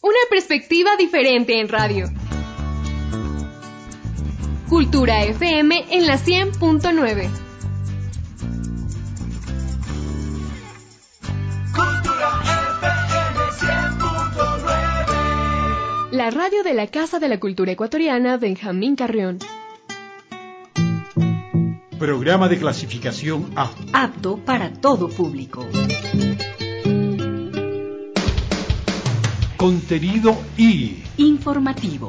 Una perspectiva diferente en radio. Cultura FM en la 100.9. Cultura FM 100.9. La radio de la Casa de la Cultura Ecuatoriana Benjamín Carrión. Programa de clasificación A. Apto para todo público. Contenido I. Informativo.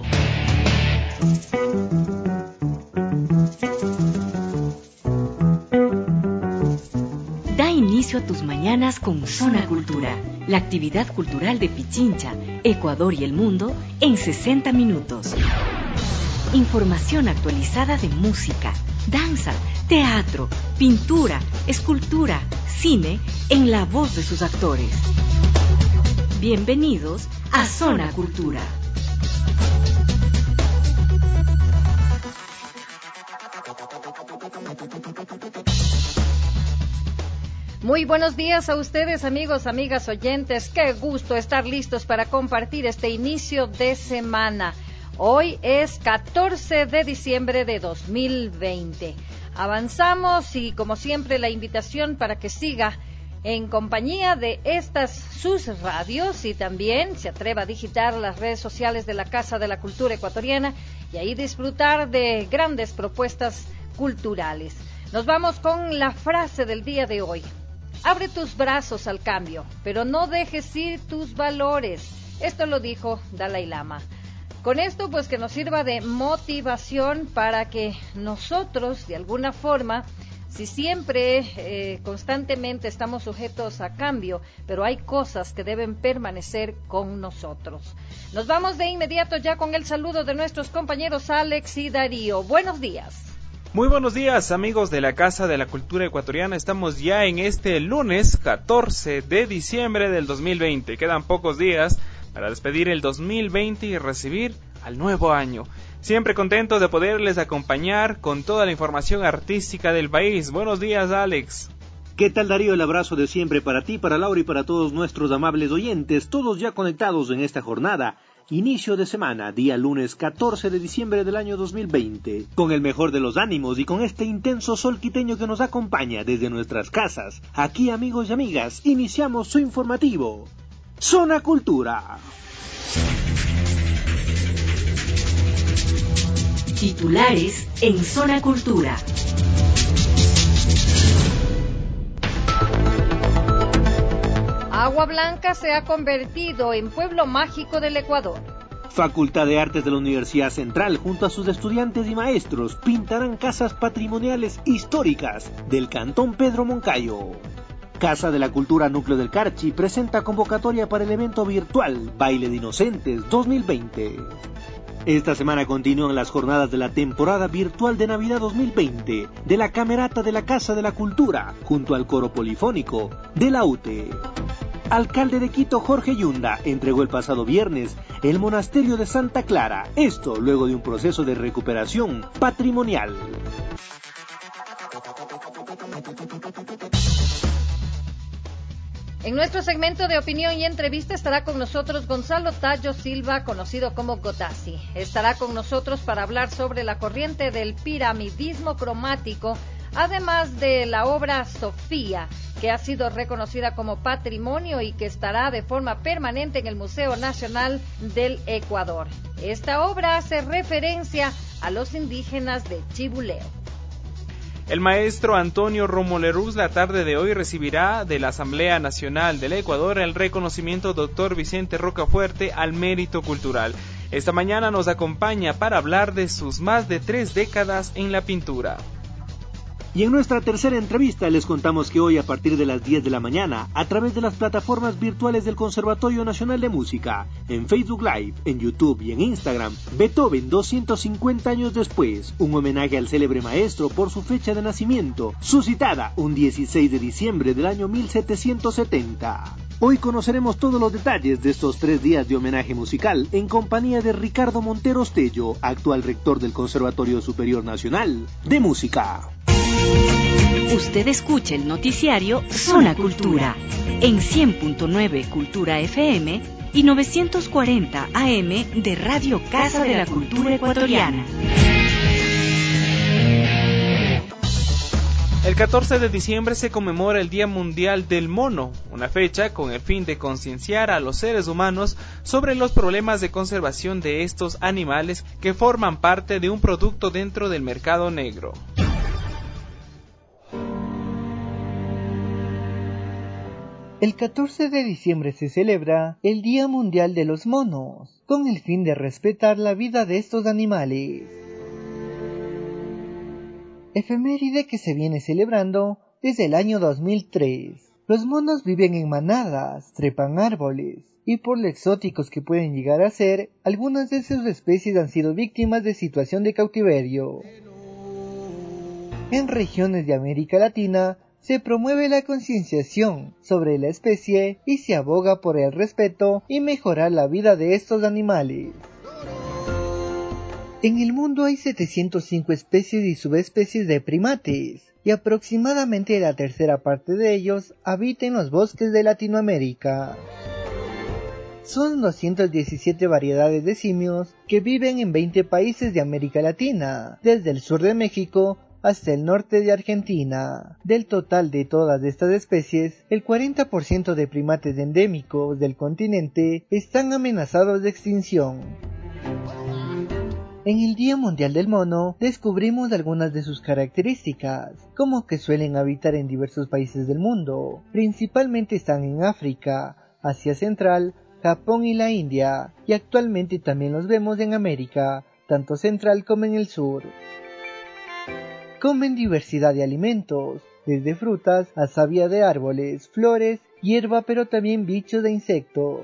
Da inicio a tus mañanas con Zona Cultura, la actividad cultural de Pichincha, Ecuador y el mundo en 60 minutos. Información actualizada de música, danza, teatro, pintura, escultura, cine, en la voz de sus actores. Bienvenidos a Zona Cultura. Muy buenos días a ustedes, amigos, amigas, oyentes. Qué gusto estar listos para compartir este inicio de semana. Hoy es 14 de diciembre de 2020. Avanzamos y, como siempre, la invitación para que siga en compañía de estas sus radios y también se atreva a digitar las redes sociales de la Casa de la Cultura Ecuatoriana y ahí disfrutar de grandes propuestas culturales. Nos vamos con la frase del día de hoy. Abre tus brazos al cambio, pero no dejes ir tus valores. Esto lo dijo Dalai Lama. Con esto, pues, que nos sirva de motivación para que nosotros, de alguna forma, si siempre, constantemente estamos sujetos a cambio, pero hay cosas que deben permanecer con nosotros. Nos vamos de inmediato ya con el saludo de nuestros compañeros Alex y Darío. Buenos días. Muy buenos días, amigos de la Casa de la Cultura Ecuatoriana. Estamos ya en este lunes 14 de diciembre del 2020. Quedan pocos días para despedir el 2020 y recibir al nuevo año. Siempre contento de poderles acompañar con toda la información artística del país. Buenos días, Alex. ¿Qué tal, Darío? El abrazo de siempre para ti, para Laura y para todos nuestros amables oyentes, todos ya conectados en esta jornada. Inicio de semana, día lunes 14 de diciembre del año 2020, con el mejor de los ánimos y con este intenso sol quiteño que nos acompaña desde nuestras casas. Aquí, amigos y amigas, iniciamos su informativo. Zona Cultura. Titulares en Zona Cultura. Agua Blanca se ha convertido en pueblo mágico del Ecuador. Facultad de Artes de la Universidad Central, junto a sus estudiantes y maestros, pintarán casas patrimoniales históricas del Cantón Pedro Moncayo. Casa de la Cultura Núcleo del Carchi presenta convocatoria para el evento virtual Baile de Inocentes 2020. Esta semana continúan las jornadas de la temporada virtual de Navidad 2020 de la Camerata de la Casa de la Cultura, junto al coro polifónico de la UTE. Alcalde de Quito, Jorge Yunda, entregó el pasado viernes el monasterio de Santa Clara, esto luego de un proceso de recuperación patrimonial. En nuestro segmento de opinión y entrevista estará con nosotros Gonzalo Tallo Silva, conocido como Godassi. Estará con nosotros para hablar sobre la corriente del piramidismo cromático, además de la obra Sofía, que ha sido reconocida como patrimonio y que estará de forma permanente en el Museo Nacional del Ecuador. Esta obra hace referencia a los indígenas de Chibuleo. El maestro Antonio Romoleruz la tarde de hoy recibirá de la Asamblea Nacional del Ecuador el reconocimiento Dr. Vicente Rocafuerte al mérito cultural. Esta mañana nos acompaña para hablar de sus más de 3 décadas en la pintura. Y en nuestra tercera entrevista les contamos que hoy a partir de las 10 de la mañana, a través de las plataformas virtuales del Conservatorio Nacional de Música, en Facebook Live, en YouTube y en Instagram, Beethoven 250 años después, un homenaje al célebre maestro por su fecha de nacimiento, suscitada un 16 de diciembre del año 1770. Hoy conoceremos todos los detalles de estos 3 días de homenaje musical en compañía de Ricardo Monteros Tello, actual rector del Conservatorio Superior Nacional de Música. Usted escucha el noticiario Zona Cultura en 100.9 Cultura FM y 940 AM de Radio Casa de la Cultura Ecuatoriana. El 14 de diciembre se conmemora el Día Mundial del Mono, una fecha con el fin de concienciar a los seres humanos sobre los problemas de conservación de estos animales que forman parte de un producto dentro del mercado negro. El 14 de diciembre se celebra el Día Mundial de los Monos, con el fin de respetar la vida de estos animales. Efeméride que se viene celebrando desde el año 2003. Los monos viven en manadas, trepan árboles, y por lo exóticos que pueden llegar a ser, algunas de sus especies han sido víctimas de situación de cautiverio. En regiones de América Latina, se promueve la concienciación sobre la especie y se aboga por el respeto y mejorar la vida de estos animales. En el mundo hay 705 especies y subespecies de primates, y aproximadamente la tercera parte de ellos habita en los bosques de Latinoamérica. Son 217 variedades de simios que viven en 20 países de América Latina, desde el sur de México hasta el norte de Argentina. Del total de todas estas especies, el 40% de primates endémicos del continente están amenazados de extinción. En el Día Mundial del Mono descubrimos algunas de sus características, como que suelen habitar en diversos países del mundo, principalmente están en África, Asia Central, Japón y la India, y actualmente también los vemos en América, tanto central como en el sur. Comen diversidad de alimentos, desde frutas a savia de árboles, flores, hierba, pero también bichos e insectos.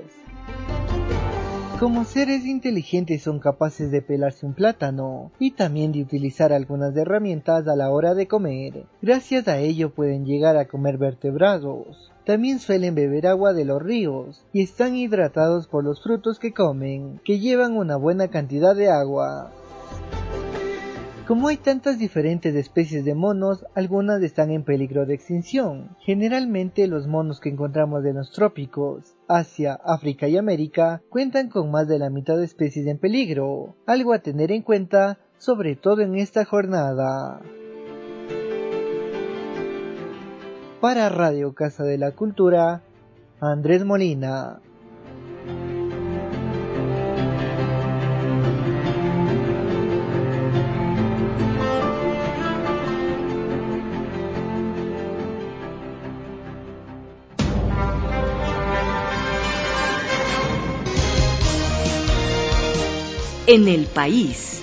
Como seres inteligentes son capaces de pelarse un plátano y también de utilizar algunas herramientas a la hora de comer. Gracias a ello pueden llegar a comer vertebrados. También suelen beber agua de los ríos y están hidratados por los frutos que comen, que llevan una buena cantidad de agua. Como hay tantas diferentes especies de monos, algunas están en peligro de extinción. Generalmente los monos que encontramos en los trópicos, Asia, África y América cuentan con más de la mitad de especies en peligro, algo a tener en cuenta, sobre todo en esta jornada. Para Radio Casa de la Cultura, Andrés Molina. En el país.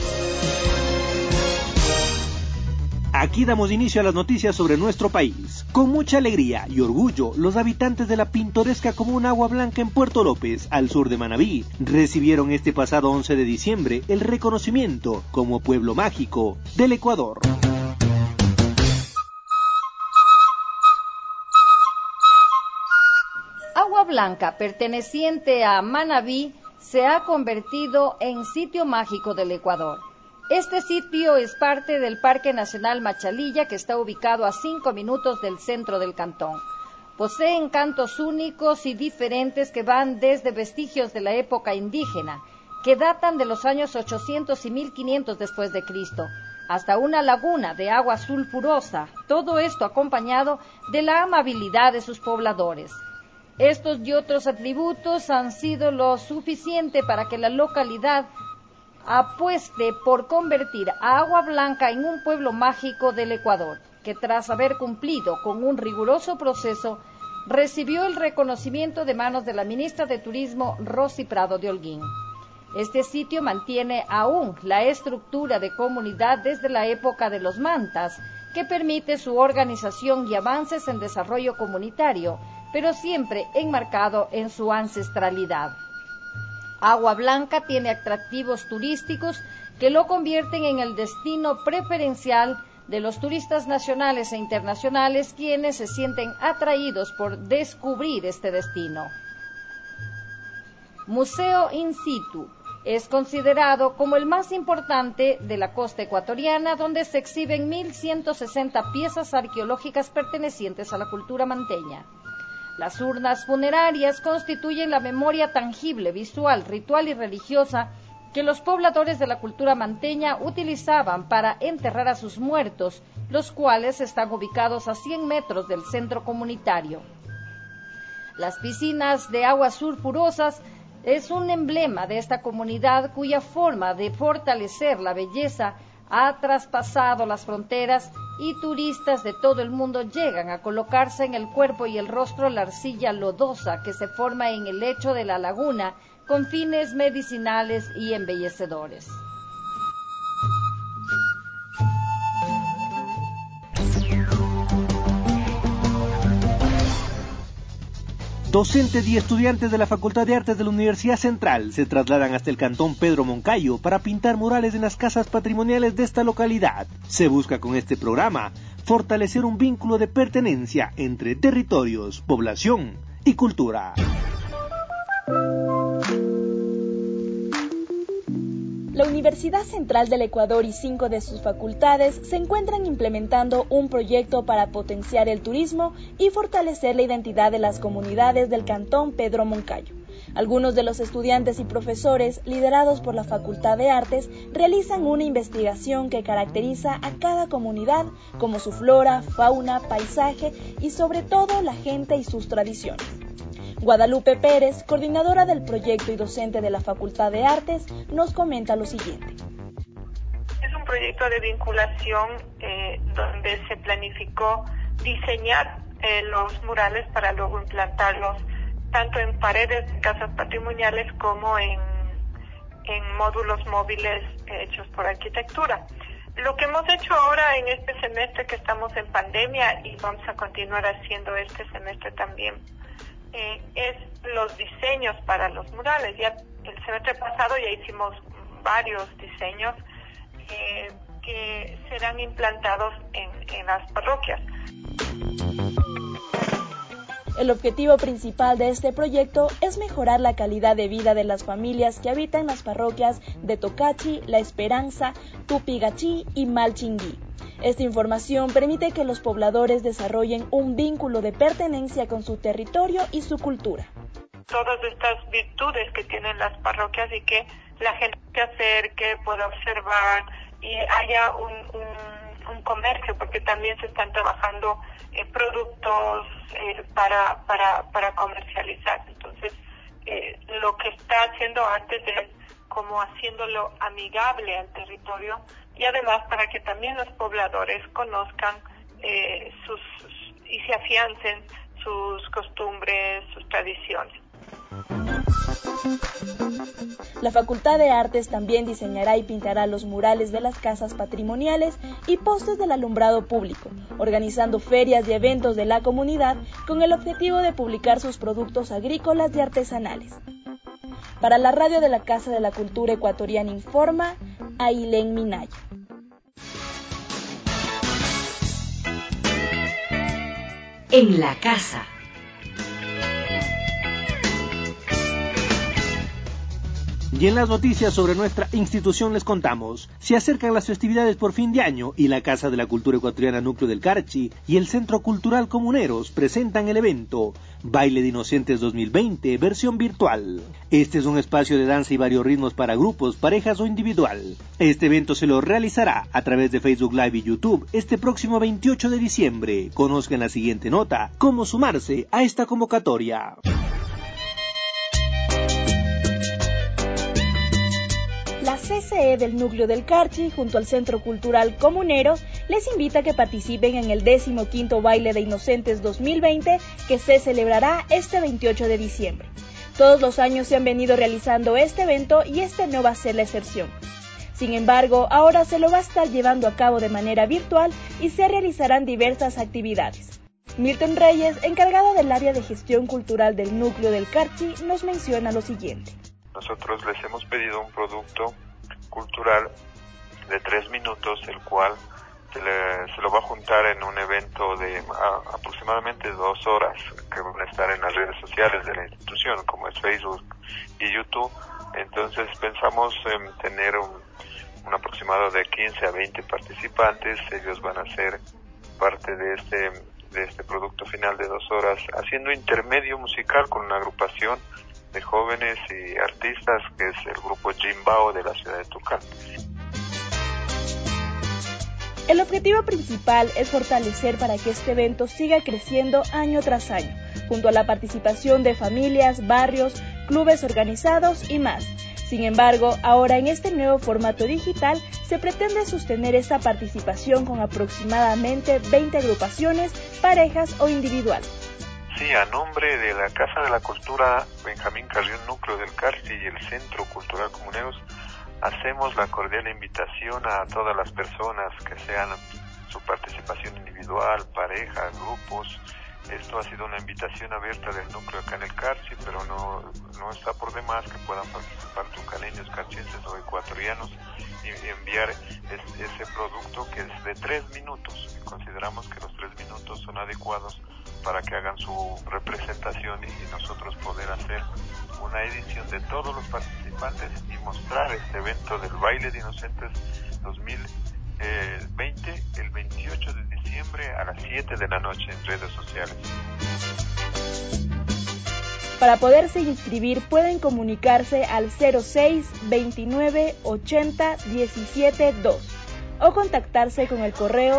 Aquí damos inicio a las noticias sobre nuestro país. Con mucha alegría y orgullo, los habitantes de la pintoresca comuna Agua Blanca en Puerto López, al sur de Manabí, recibieron este pasado 11 de diciembre el reconocimiento como Pueblo Mágico del Ecuador. Agua Blanca, perteneciente a Manabí, se ha convertido en sitio mágico del Ecuador. Este sitio es parte del Parque Nacional Machalilla, que está ubicado a 5 minutos del centro del cantón. Posee encantos únicos y diferentes que van desde vestigios de la época indígena, que datan de los años 800 y 1500 después de Cristo, hasta una laguna de agua sulfurosa, todo esto acompañado de la amabilidad de sus pobladores. Estos y otros atributos han sido lo suficiente para que la localidad apueste por convertir a Agua Blanca en un pueblo mágico del Ecuador, que tras haber cumplido con un riguroso proceso, recibió el reconocimiento de manos de la ministra de Turismo, Rosy Prado de Holguín. Este sitio mantiene aún la estructura de comunidad desde la época de los mantas, que permite su organización y avances en desarrollo comunitario, pero siempre enmarcado en su ancestralidad. Agua Blanca tiene atractivos turísticos que lo convierten en el destino preferencial de los turistas nacionales e internacionales, quienes se sienten atraídos por descubrir este destino. Museo in situ es considerado como el más importante de la costa ecuatoriana, donde se exhiben 1.160 piezas arqueológicas pertenecientes a la cultura manteña. Las urnas funerarias constituyen la memoria tangible, visual, ritual y religiosa que los pobladores de la cultura manteña utilizaban para enterrar a sus muertos, los cuales están ubicados a 100 metros del centro comunitario. Las piscinas de aguas sulfurosas es un emblema de esta comunidad cuya forma de fortalecer la belleza ha traspasado las fronteras y turistas de todo el mundo llegan a colocarse en el cuerpo y el rostro la arcilla lodosa que se forma en el lecho de la laguna con fines medicinales y embellecedores. Docentes y estudiantes de la Facultad de Artes de la Universidad Central se trasladan hasta el cantón Pedro Moncayo para pintar murales en las casas patrimoniales de esta localidad. Se busca con este programa fortalecer un vínculo de pertenencia entre territorios, población y cultura. La Universidad Central del Ecuador y 5 de sus facultades se encuentran implementando un proyecto para potenciar el turismo y fortalecer la identidad de las comunidades del cantón Pedro Moncayo. Algunos de los estudiantes y profesores, liderados por la Facultad de Artes, realizan una investigación que caracteriza a cada comunidad, como su flora, fauna, paisaje y sobre todo la gente y sus tradiciones. Guadalupe Pérez, coordinadora del proyecto y docente de la Facultad de Artes, nos comenta lo siguiente. Es un proyecto de vinculación donde se planificó diseñar los murales para luego implantarlos tanto en paredes de casas patrimoniales como en módulos móviles hechos por arquitectura. Lo que hemos hecho ahora en este semestre que estamos en pandemia y vamos a continuar haciendo este semestre también, es los diseños para los murales. Ya el semestre pasado ya hicimos varios diseños que serán implantados en las parroquias. El objetivo principal de este proyecto es mejorar la calidad de vida de las familias que habitan las parroquias de Tocachi, La Esperanza, Tupigachí y Malchingui. Esta información permite que los pobladores desarrollen un vínculo de pertenencia con su territorio y su cultura. Todas estas virtudes que tienen las parroquias y que la gente se acerque, pueda observar y haya un comercio, porque también se están trabajando productos para comercializar. Entonces, lo que está haciendo Artes es como haciéndolo amigable al territorio y además para que también los pobladores conozcan y se afiancen sus costumbres, sus tradiciones. La Facultad de Artes también diseñará y pintará los murales de las casas patrimoniales y postes del alumbrado público, organizando ferias y eventos de la comunidad con el objetivo de publicar sus productos agrícolas y artesanales. Para la radio de la Casa de la Cultura Ecuatoriana informa Ailén Minaya. En la casa. Y en las noticias sobre nuestra institución les contamos, se acercan las festividades por fin de año y la Casa de la Cultura Ecuatoriana Núcleo del Carchi y el Centro Cultural Comuneros presentan el evento Baile de Inocentes 2020, versión virtual. Este es un espacio de danza y varios ritmos para grupos, parejas o individual. Este evento se lo realizará a través de Facebook Live y YouTube este próximo 28 de diciembre. Conozcan la siguiente nota, cómo sumarse a esta convocatoria. La CCE del Núcleo del Carchi, junto al Centro Cultural Comuneros, les invita a que participen en el 15º Baile de Inocentes 2020, que se celebrará este 28 de diciembre. Todos los años se han venido realizando este evento y este no va a ser la excepción. Sin embargo, ahora se lo va a estar llevando a cabo de manera virtual y se realizarán diversas actividades. Milton Reyes, encargado del área de gestión cultural del Núcleo del Carchi, nos menciona lo siguiente. Nosotros les hemos pedido un producto cultural de 3 minutos, el cual se lo va a juntar en un evento de aproximadamente 2 horas, que van a estar en las redes sociales de la institución, como es Facebook y YouTube. Entonces pensamos en tener un aproximado de 15 a 20 participantes. Ellos van a ser parte de este producto final de 2 horas, haciendo intermedio musical con una agrupación de jóvenes y artistas que es el grupo Jimbao de la ciudad de Tucán. El objetivo principal es fortalecer para que este evento siga creciendo año tras año, junto a la participación de familias, barrios, clubes organizados y más. Sin embargo, ahora en este nuevo formato digital se pretende sostener esta participación con aproximadamente 20 agrupaciones, parejas o individual. Sí, a nombre de la Casa de la Cultura Benjamín Carrión, núcleo del Carchi y el Centro Cultural Comuneros, hacemos la cordial invitación a todas las personas que sean su participación individual, pareja, grupos. Esto ha sido una invitación abierta del núcleo acá en el Carchi, pero no está por demás que puedan participar tucaneños, carchenses o ecuatorianos y enviar ese producto que es de 3 minutos. Consideramos que los 3 minutos son adecuados para que hagan su representación y nosotros poder hacer una edición de todos los participantes y mostrar este evento del Baile de Inocentes 2020 el 28 de diciembre a las 7 de la noche en redes sociales. Para poderse inscribir pueden comunicarse al 06 29 80 17 2 o contactarse con el correo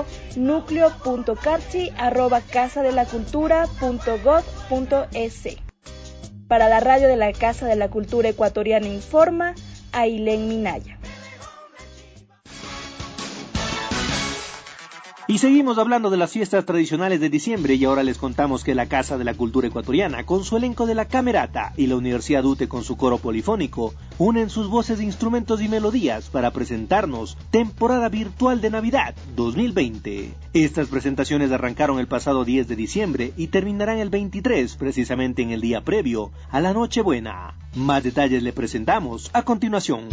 nucleo.carchi@casadelacultura.gov.es. Para la radio de la Casa de la Cultura Ecuatoriana informa Ailén Minaya. Y seguimos hablando de las fiestas tradicionales de diciembre y ahora les contamos que la Casa de la Cultura Ecuatoriana, con su elenco de la Camerata y la Universidad UTE con su coro polifónico, unen sus voces, instrumentos y melodías para presentarnos Temporada Virtual de Navidad 2020. Estas presentaciones arrancaron el pasado 10 de diciembre y terminarán el 23, precisamente en el día previo a la Nochebuena. Más detalles le presentamos a continuación.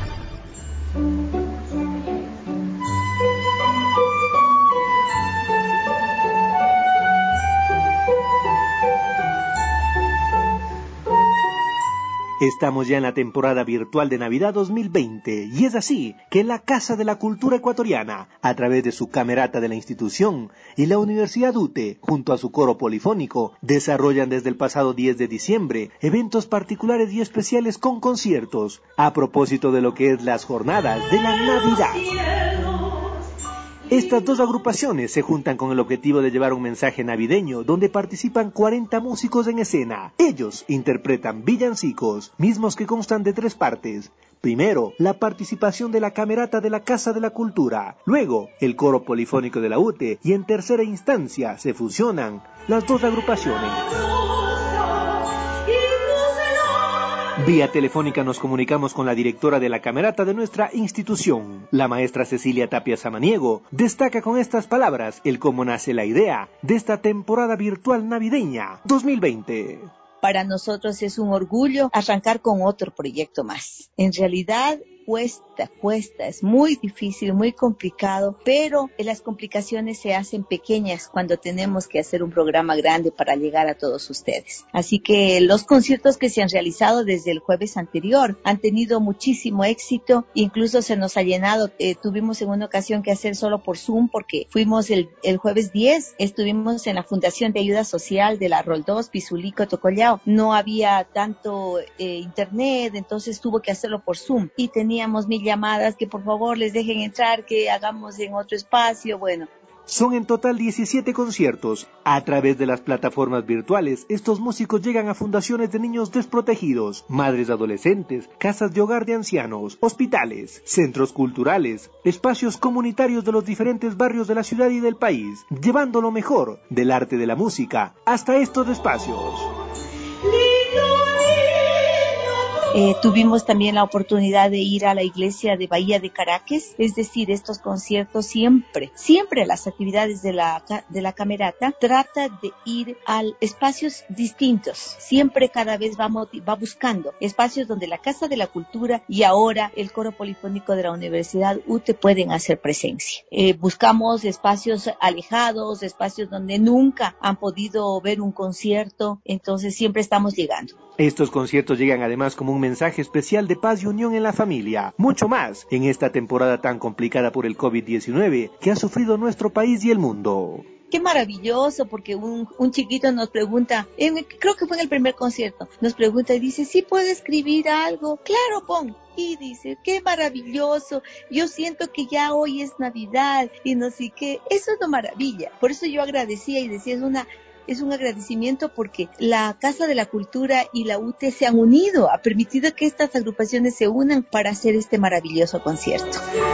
Estamos ya en la temporada virtual de Navidad 2020 y es así que la Casa de la Cultura Ecuatoriana, a través de su Camerata de la institución y la Universidad UTE, junto a su coro polifónico, desarrollan desde el pasado 10 de diciembre eventos particulares y especiales con conciertos a propósito de lo que es las jornadas de la Navidad. Estas dos agrupaciones se juntan con el objetivo de llevar un mensaje navideño donde participan 40 músicos en escena. Ellos interpretan villancicos, mismos que constan de 3 partes. Primero, la participación de la Camerata de la Casa de la Cultura. Luego, el coro polifónico de la UTE. Y en tercera instancia, se fusionan las dos agrupaciones. Vía telefónica nos comunicamos con la directora de la Camerata de nuestra institución. La maestra Cecilia Tapia Samaniego destaca con estas palabras el cómo nace la idea de esta temporada virtual navideña 2020. Para nosotros es un orgullo arrancar con otro proyecto más. En realidad cuesta, es muy difícil, muy complicado, pero las complicaciones se hacen pequeñas cuando tenemos que hacer un programa grande para llegar a todos ustedes. Así que los conciertos que se han realizado desde el jueves anterior han tenido muchísimo éxito, incluso se nos ha llenado, tuvimos en una ocasión que hacer solo por Zoom porque fuimos el jueves 10, estuvimos en la Fundación de Ayuda Social de la Roldós, Pizulico, Tocollao, no había tanto internet, entonces tuvo que hacerlo por Zoom y teníamos 1000 llamadas que por favor les dejen entrar, que hagamos en otro espacio, bueno. Son en total 17 conciertos. A través de las plataformas virtuales, estos músicos llegan a fundaciones de niños desprotegidos, madres adolescentes, casas de hogar de ancianos, hospitales, centros culturales, espacios comunitarios de los diferentes barrios de la ciudad y del país, llevando lo mejor del arte de la música hasta estos espacios. Tuvimos también la oportunidad de ir a la iglesia de Bahía de Caracas, es decir, estos conciertos siempre las actividades de la Camerata trata de ir a espacios distintos, siempre cada vez va buscando espacios donde la Casa de la Cultura y ahora el coro polifónico de la Universidad UTE pueden hacer presencia. Buscamos espacios alejados, espacios donde nunca han podido ver un concierto, entonces siempre estamos llegando. Estos conciertos llegan además como un mensaje especial de paz y unión en la familia. Mucho más en esta temporada tan complicada por el COVID-19 que ha sufrido nuestro país y el mundo. qué maravilloso, porque un chiquito nos pregunta, creo que fue en el primer concierto, nos pregunta y dice, ¿sí puedo escribir algo? Claro, pon. Y dice, qué maravilloso, yo siento que ya hoy es Navidad y no sé qué. Eso es una maravilla. Por eso yo agradecía y decía, es un agradecimiento porque la Casa de la Cultura y la UTE se han unido, ha permitido que estas agrupaciones se unan para hacer este maravilloso concierto.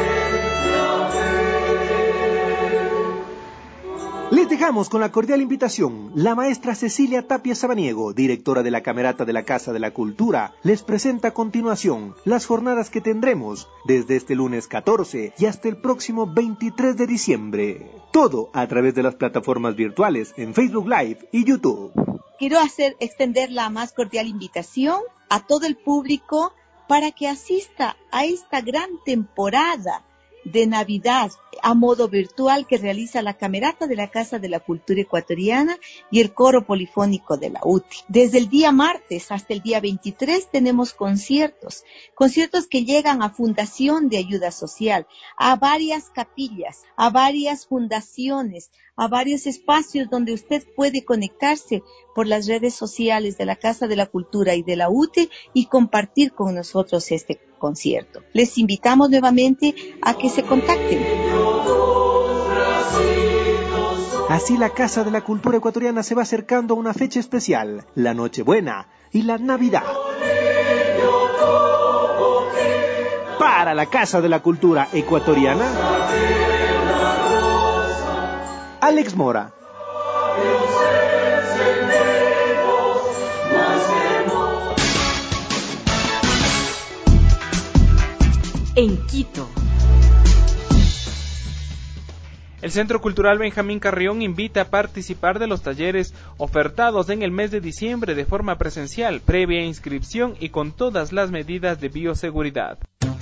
Les dejamos con la cordial invitación. La maestra Cecilia Tapia Sabaniego, directora de la Camerata de la Casa de la Cultura, les presenta a continuación las jornadas que tendremos desde este lunes 14 y hasta el próximo 23 de diciembre. Todo a través de las plataformas virtuales en Facebook Live y YouTube. Quiero extender la más cordial invitación a todo el público para que asista a esta gran temporada de Navidad a modo virtual que realiza la Camerata de la Casa de la Cultura Ecuatoriana y el Coro Polifónico de la UTI. Desde el día martes hasta el día 23 tenemos conciertos que llegan a Fundación de Ayuda Social, a varias capillas, a varias fundaciones, a varios espacios donde usted puede conectarse por las redes sociales de la Casa de la Cultura y de la UTE y compartir con nosotros este concierto. Les invitamos nuevamente a que se contacten. Así la Casa de la Cultura Ecuatoriana se va acercando a una fecha especial, la Nochebuena y la Navidad. Para la Casa de la Cultura Ecuatoriana, Alex Mora. En Quito. El Centro Cultural Benjamín Carrión invita a participar de los talleres ofertados en el mes de diciembre de forma presencial, previa inscripción y con todas las medidas de bioseguridad.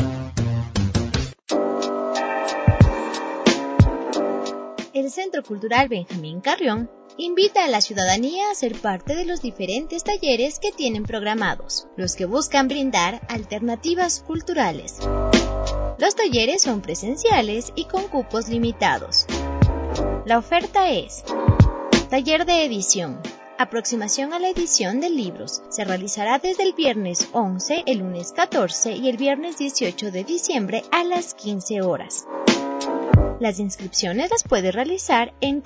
El Centro Cultural Benjamín Carrión invita a la ciudadanía a ser parte de los diferentes talleres que tienen programados, los que buscan brindar alternativas culturales. Los talleres son presenciales y con cupos limitados. La oferta es: taller de edición, aproximación a la edición de libros. Se realizará desde el viernes 11, el lunes 14 y el viernes 18 de diciembre a las 15 horas. Las inscripciones las puede realizar en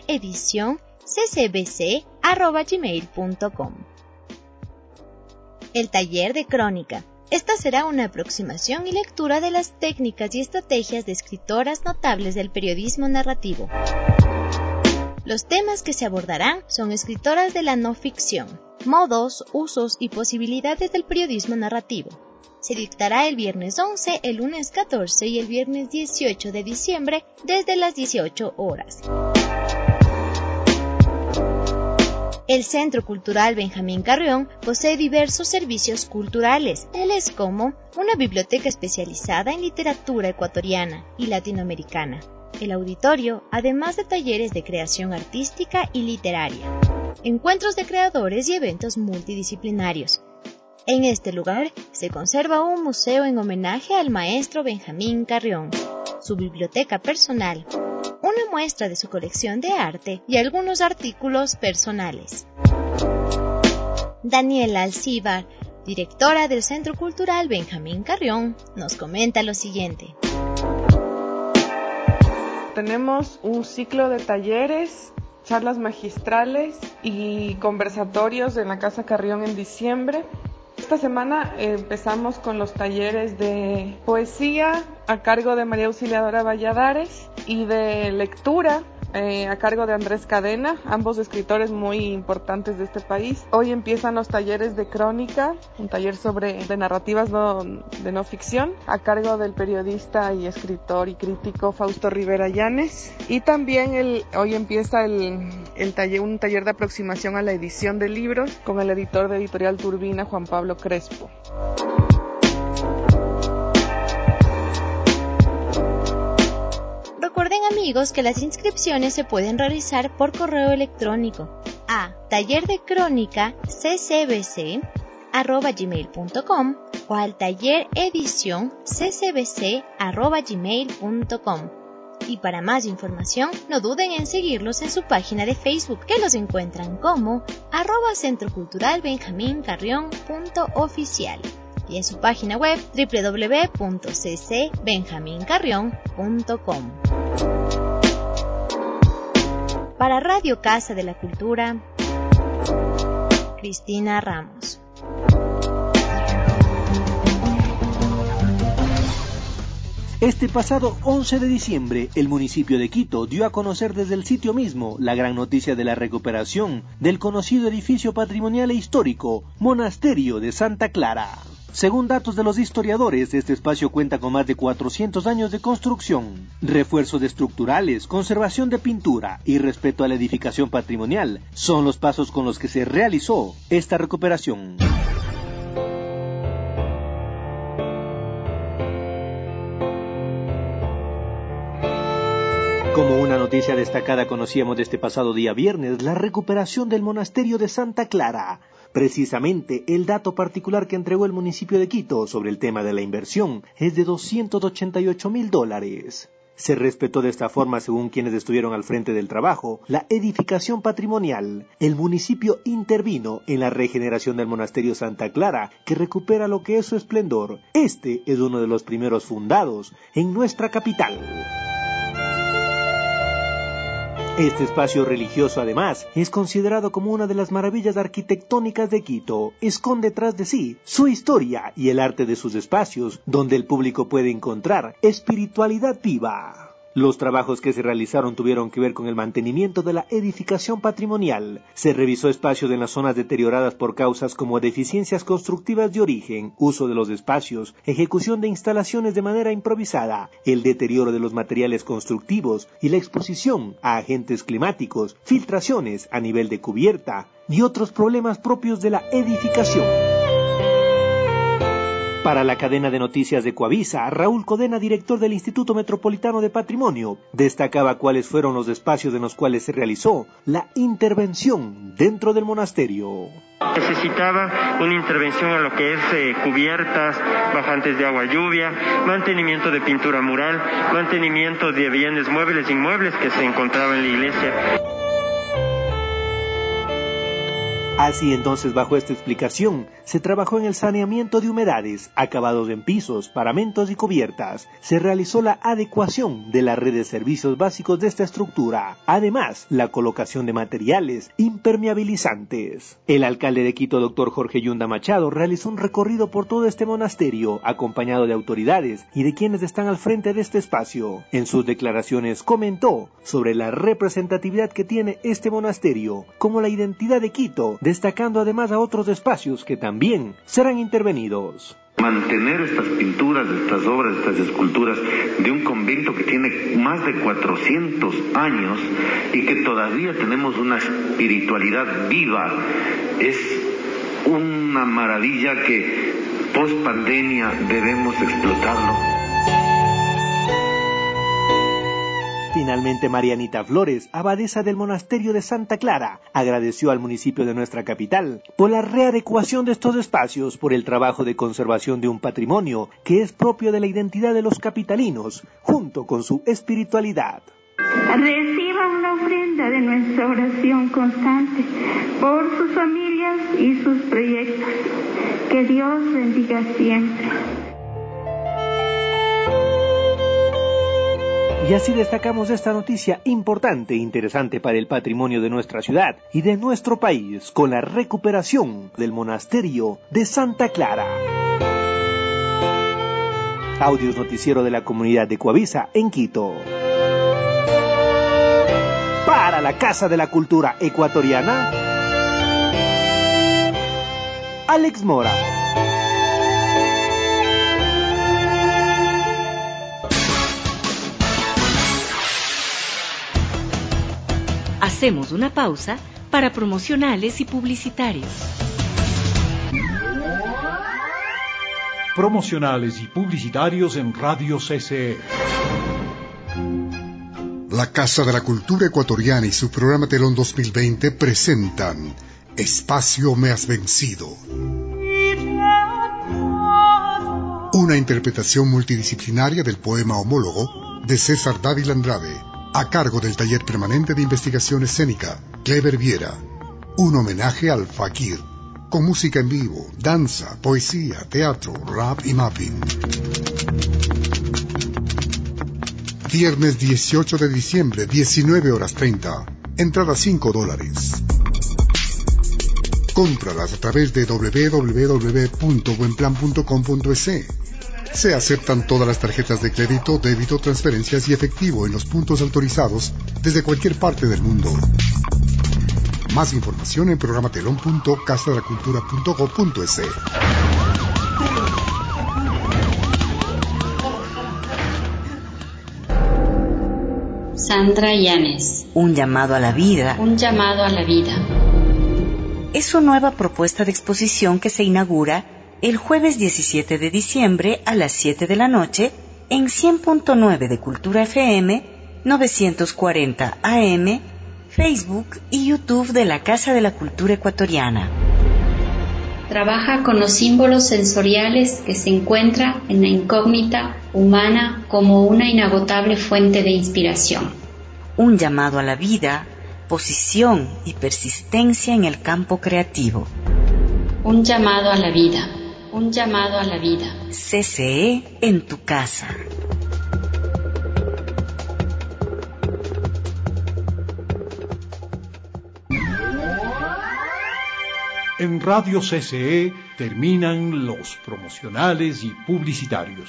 talleredicionccbc@gmail.com. El taller de crónica. Esta será una aproximación y lectura de las técnicas y estrategias de escritoras notables del periodismo narrativo. Los temas que se abordarán son escritoras de la no ficción, modos, usos y posibilidades del periodismo narrativo. Se dictará el viernes 11, el lunes 14 y el viernes 18 de diciembre desde las 18 horas. El Centro Cultural Benjamín Carrión posee diversos servicios culturales, tales como una biblioteca especializada en literatura ecuatoriana y latinoamericana, el auditorio, además de talleres de creación artística y literaria, encuentros de creadores y eventos multidisciplinarios. En este lugar se conserva un museo en homenaje al maestro Benjamín Carrión, su biblioteca personal, una muestra de su colección de arte y algunos artículos personales. Daniela Alcíbar, directora del Centro Cultural Benjamín Carrión, nos comenta lo siguiente. Tenemos un ciclo de talleres, charlas magistrales y conversatorios en la Casa Carrión en diciembre. Esta semana empezamos con los talleres de poesía a cargo de María Auxiliadora Valladares y de lectura a cargo de Andrés Cadena, ambos escritores muy importantes de este país. Hoy empiezan los talleres de crónica, un taller de narrativas de no ficción, a cargo del periodista y escritor y crítico Fausto Rivera Llanes. Y también hoy empieza un taller de aproximación a la edición de libros con el editor de Editorial Turbina, Juan Pablo Crespo. Recuerden, amigos, que las inscripciones se pueden realizar por correo electrónico a tallerdecrónica@gmail.com o al talleredicionccbc@gmail.com. Y para más información, no duden en seguirlos en su página de Facebook, que los encuentran como @centroculturalbenjamincarrion.oficial y en su página web www.ccbenjamincarrion.com. Para Radio Casa de la Cultura, Cristina Ramos. Este pasado 11 de diciembre, el municipio de Quito dio a conocer desde el sitio mismo la gran noticia de la recuperación del conocido edificio patrimonial e histórico, Monasterio de Santa Clara. Según datos de los historiadores, este espacio cuenta con más de 400 años de construcción, refuerzos estructurales, conservación de pintura y respeto a la edificación patrimonial. Son los pasos con los que se realizó esta recuperación. Como una noticia destacada conocíamos de este pasado día viernes la recuperación del monasterio de Santa Clara. Precisamente, el dato particular que entregó el municipio de Quito sobre el tema de la inversión es de $288,000. Se respetó de esta forma, según quienes estuvieron al frente del trabajo, la edificación patrimonial. El municipio intervino en la regeneración del monasterio Santa Clara, que recupera lo que es su esplendor. Este es uno de los primeros fundados en nuestra capital. Este espacio religioso, además, es considerado como una de las maravillas arquitectónicas de Quito. Esconde tras de sí su historia y el arte de sus espacios, donde el público puede encontrar espiritualidad viva. Los trabajos que se realizaron tuvieron que ver con el mantenimiento de la edificación patrimonial. Se revisó espacios en las zonas deterioradas por causas como deficiencias constructivas de origen, uso de los espacios, ejecución de instalaciones de manera improvisada, el deterioro de los materiales constructivos y la exposición a agentes climáticos, filtraciones a nivel de cubierta y otros problemas propios de la edificación. Para la cadena de noticias de Coavisa, Raúl Codena, director del Instituto Metropolitano de Patrimonio, destacaba cuáles fueron los espacios en los cuales se realizó la intervención dentro del monasterio. Necesitaba una intervención en lo que es cubiertas, bajantes de agua lluvia, mantenimiento de pintura mural, mantenimiento de bienes muebles e inmuebles que se encontraban en la iglesia. Así entonces, bajo esta explicación, se trabajó en el saneamiento de humedades, acabados en pisos, paramentos y cubiertas. Se realizó la adecuación de la red de servicios básicos de esta estructura. Además, la colocación de materiales impermeabilizantes. El alcalde de Quito, doctor Jorge Yunda Machado, realizó un recorrido por todo este monasterio, acompañado de autoridades y de quienes están al frente de este espacio. En sus declaraciones comentó sobre la representatividad que tiene este monasterio, como la identidad de Quito, destacando además a otros espacios que también serán intervenidos. Mantener estas pinturas, estas obras, estas esculturas de un convento que tiene más de 400 años y que todavía tenemos una espiritualidad viva, es una maravilla que post pandemia debemos explotarlo. Finalmente, Marianita Flores, abadesa del monasterio de Santa Clara, agradeció al municipio de nuestra capital por la readecuación de estos espacios, por el trabajo de conservación de un patrimonio que es propio de la identidad de los capitalinos, junto con su espiritualidad. Reciba una ofrenda de nuestra oración constante por sus familias y sus proyectos. Que Dios bendiga siempre. Y así destacamos esta noticia importante e interesante para el patrimonio de nuestra ciudad y de nuestro país, con la recuperación del monasterio de Santa Clara. Audios Noticiero de la Comunidad de Coavisa en Quito. Para la Casa de la Cultura Ecuatoriana, Alex Mora. Hacemos una pausa para promocionales y publicitarios. Promocionales y publicitarios en Radio CCE. La Casa de la Cultura Ecuatoriana y su programa Telón 2020 presentan Espacio Me Has Vencido. Una interpretación multidisciplinaria del poema homólogo de César Dávila Andrade, a cargo del Taller Permanente de Investigación Escénica, Clever Viera. Un homenaje al Fakir, con música en vivo, danza, poesía, teatro, rap y mapping. Viernes 18 de diciembre, 19:30. Entrada $5. Cómpralas a través de www.buenplan.com.es. Se aceptan todas las tarjetas de crédito, débito, transferencias y efectivo en los puntos autorizados desde cualquier parte del mundo. Más información en programatelón.casadelacultura.go.es. Sandra Llanes. Un llamado a la vida. Un llamado a la vida. Es su nueva propuesta de exposición que se inaugura el jueves 17 de diciembre a las 7 de la noche en 100.9 de Cultura FM, 940 AM, Facebook y YouTube de la Casa de la Cultura Ecuatoriana. Trabaja con los símbolos sensoriales que se encuentra en la incógnita humana como una inagotable fuente de inspiración. Un llamado a la vida, posición y persistencia en el campo creativo. Un llamado a la vida. Un llamado a la vida. CCE en tu casa. En Radio CCE terminan los promocionales y publicitarios.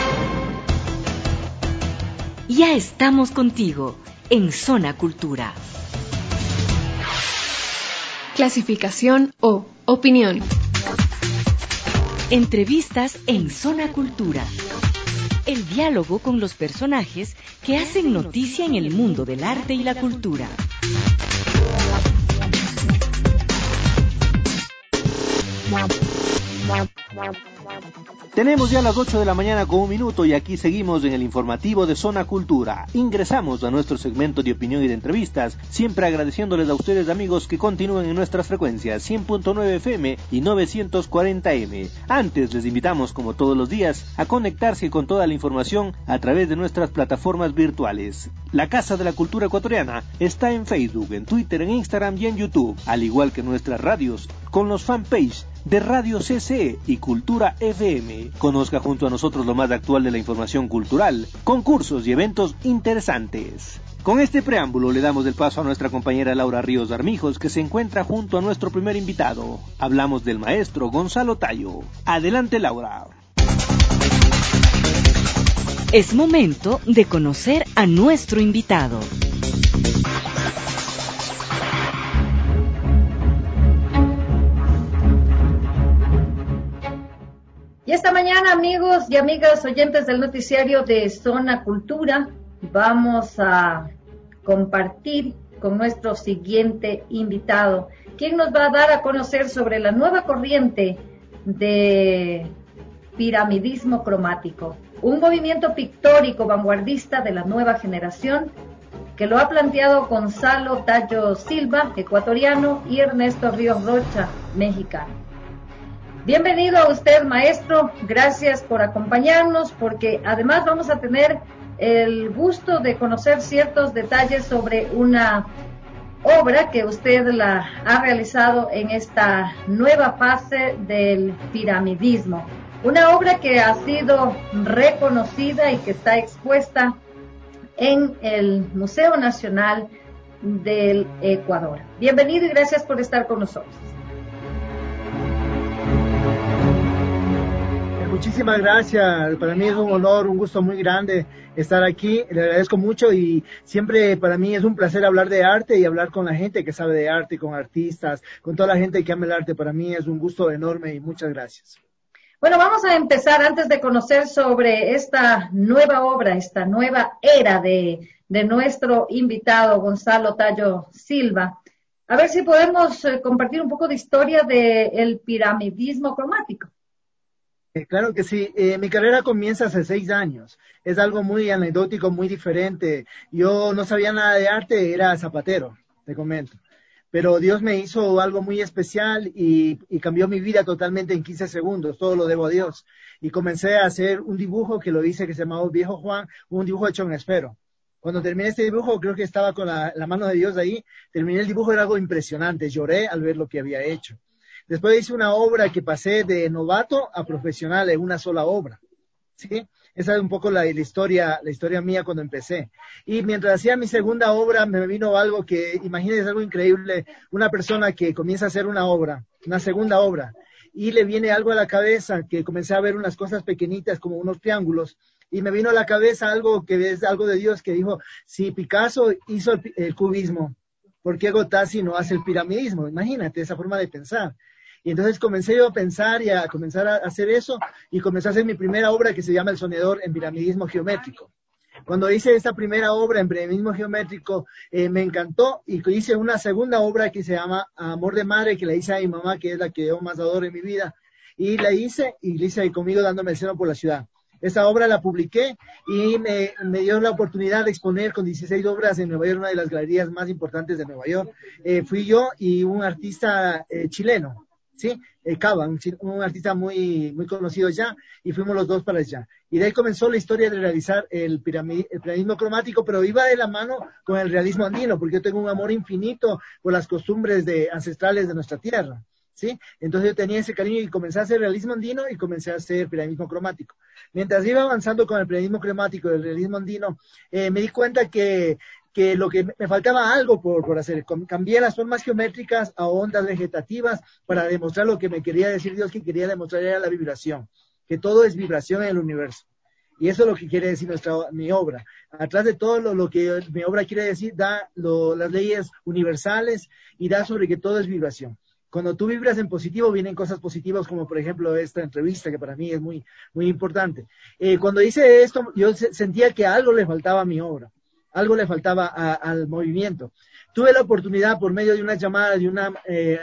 Ya estamos contigo en Zona Cultura. Clasificación O. Opinión. Entrevistas en Zona Cultura. El diálogo con los personajes que hacen noticia en el mundo del arte y la cultura. Tenemos ya las 8 de la mañana con 1 minuto y aquí seguimos en el informativo de Zona Cultura. Ingresamos a nuestro segmento de opinión y de entrevistas, siempre agradeciéndoles a ustedes amigos que continúen en nuestras frecuencias 100.9 FM y 940 M. Antes les invitamos como todos los días a conectarse con toda la información a través de nuestras plataformas virtuales. La Casa de la Cultura Ecuatoriana está en Facebook, en Twitter, en Instagram y en YouTube, al igual que nuestras radios, con los fanpage de Radio CCE y Cultura FM. Conozca junto a nosotros lo más actual de la información cultural, concursos y eventos interesantes. Con este preámbulo le damos el paso a nuestra compañera Laura Ríos Armijos, que se encuentra junto a nuestro primer invitado. Hablamos del maestro Gonzalo Tallo. Adelante, Laura. Es momento de conocer a nuestro invitado. Y esta mañana, amigos y amigas oyentes del noticiario de Zona Cultura, vamos a compartir con nuestro siguiente invitado, quien nos va a dar a conocer sobre la nueva corriente de piramidismo cromático, un movimiento pictórico vanguardista de la nueva generación que lo ha planteado Gonzalo Tallo Silva, ecuatoriano, y Ernesto Ríos Rocha, mexicano. Bienvenido a usted, maestro, gracias por acompañarnos, porque además vamos a tener el gusto de conocer ciertos detalles sobre una obra que usted la ha realizado en esta nueva fase del piramidismo. Una obra que ha sido reconocida y que está expuesta en el Museo Nacional del Ecuador. Bienvenido y gracias por estar con nosotros. Muchísimas gracias, para mí es un honor, un gusto muy grande estar aquí, le agradezco mucho y siempre para mí es un placer hablar de arte y hablar con la gente que sabe de arte, con artistas, con toda la gente que ama el arte. Para mí es un gusto enorme y muchas gracias. Bueno, vamos a empezar antes de conocer sobre esta nueva obra, esta nueva era de nuestro invitado Gonzalo Tallo Silva. A ver si podemos compartir un poco de historia del piramidismo cromático. Claro que sí, mi carrera comienza hace 6 años, es algo muy anecdótico, muy diferente. Yo no sabía nada de arte, era zapatero, te comento. pero Dios me hizo algo muy especial y cambió mi vida totalmente en 15 segundos, todo lo debo a Dios. Y comencé a hacer un dibujo que lo hice, que se llamaba Viejo Juan, un dibujo hecho en esfero. Cuando terminé este dibujo, creo que estaba con la mano de Dios ahí, terminé el dibujo, era algo impresionante, lloré al ver lo que había hecho. Después hice una obra que pasé de novato a profesional en una sola obra, ¿sí? Esa es un poco la historia mía cuando empecé. Y mientras hacía mi segunda obra, me vino algo que, imagínense, algo increíble, una persona que comienza a hacer una obra, una segunda obra, y le viene algo a la cabeza, que comencé a ver unas cosas pequeñitas como unos triángulos, y me vino a la cabeza algo que es algo de Dios, que dijo, si Picasso hizo el cubismo, ¿por qué Gotazzi no hace el piramidismo? Imagínate esa forma de pensar. Y entonces comencé yo a pensar y a comenzar a hacer eso, y comencé a hacer mi primera obra que se llama El Soñador en piramidismo geométrico. Cuando hice esta primera obra en piramidismo geométrico, me encantó, y hice una segunda obra que se llama Amor de Madre, que la hice a mi mamá, que es la que yo más adoro en mi vida, y la hice conmigo dándome el ceno por la ciudad. Esa obra la publiqué y me dio la oportunidad de exponer con 16 obras en Nueva York, una de las galerías más importantes de Nueva York. Fui yo y un artista chileno, ¿sí? Cava, un artista muy conocido ya, y fuimos los dos para allá. Y de ahí comenzó la historia de realizar el piramidismo cromático, pero iba de la mano con el realismo andino, porque yo tengo un amor infinito por las costumbres ancestrales de nuestra tierra, ¿sí? Entonces yo tenía ese cariño y comencé a hacer realismo andino y comencé a hacer piramidismo cromático. Mientras iba avanzando con el piramidismo cromático y el realismo andino, me di cuenta que lo que me faltaba algo por hacer. Cambié las formas geométricas a ondas vegetativas para demostrar lo que me quería decir Dios, que quería demostrar era la vibración, que todo es vibración en el universo. Y eso es lo que quiere decir mi obra. Atrás de todo lo que mi obra quiere decir, da las leyes universales y da sobre que todo es vibración. Cuando tú vibras en positivo, vienen cosas positivas, como por ejemplo esta entrevista, que para mí es muy, muy importante. Cuando hice esto, yo sentía que algo le faltaba a mi obra. Algo le faltaba al movimiento. Tuve la oportunidad, por medio de una llamada de una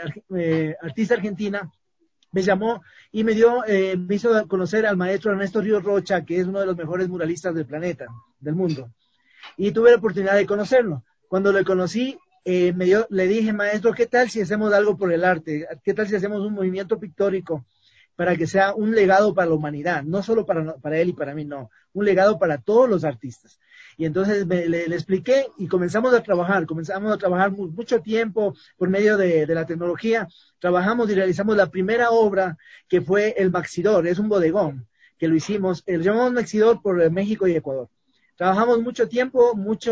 artista argentina, me llamó y me hizo conocer al maestro Ernesto Ríos Rocha, que es uno de los mejores muralistas del planeta, del mundo. Y tuve la oportunidad de conocerlo. Cuando lo conocí, le dije, maestro, ¿qué tal si hacemos algo por el arte? ¿Qué tal si hacemos un movimiento pictórico para que sea un legado para la humanidad? No solo para él y para mí, no. Un legado para todos los artistas. Y entonces le expliqué y comenzamos a trabajar mucho tiempo por medio de la tecnología. Trabajamos y realizamos la primera obra, que fue el Maxidor, es un bodegón que lo hicimos, lo llamamos Maxidor por México y Ecuador. Trabajamos mucho tiempo,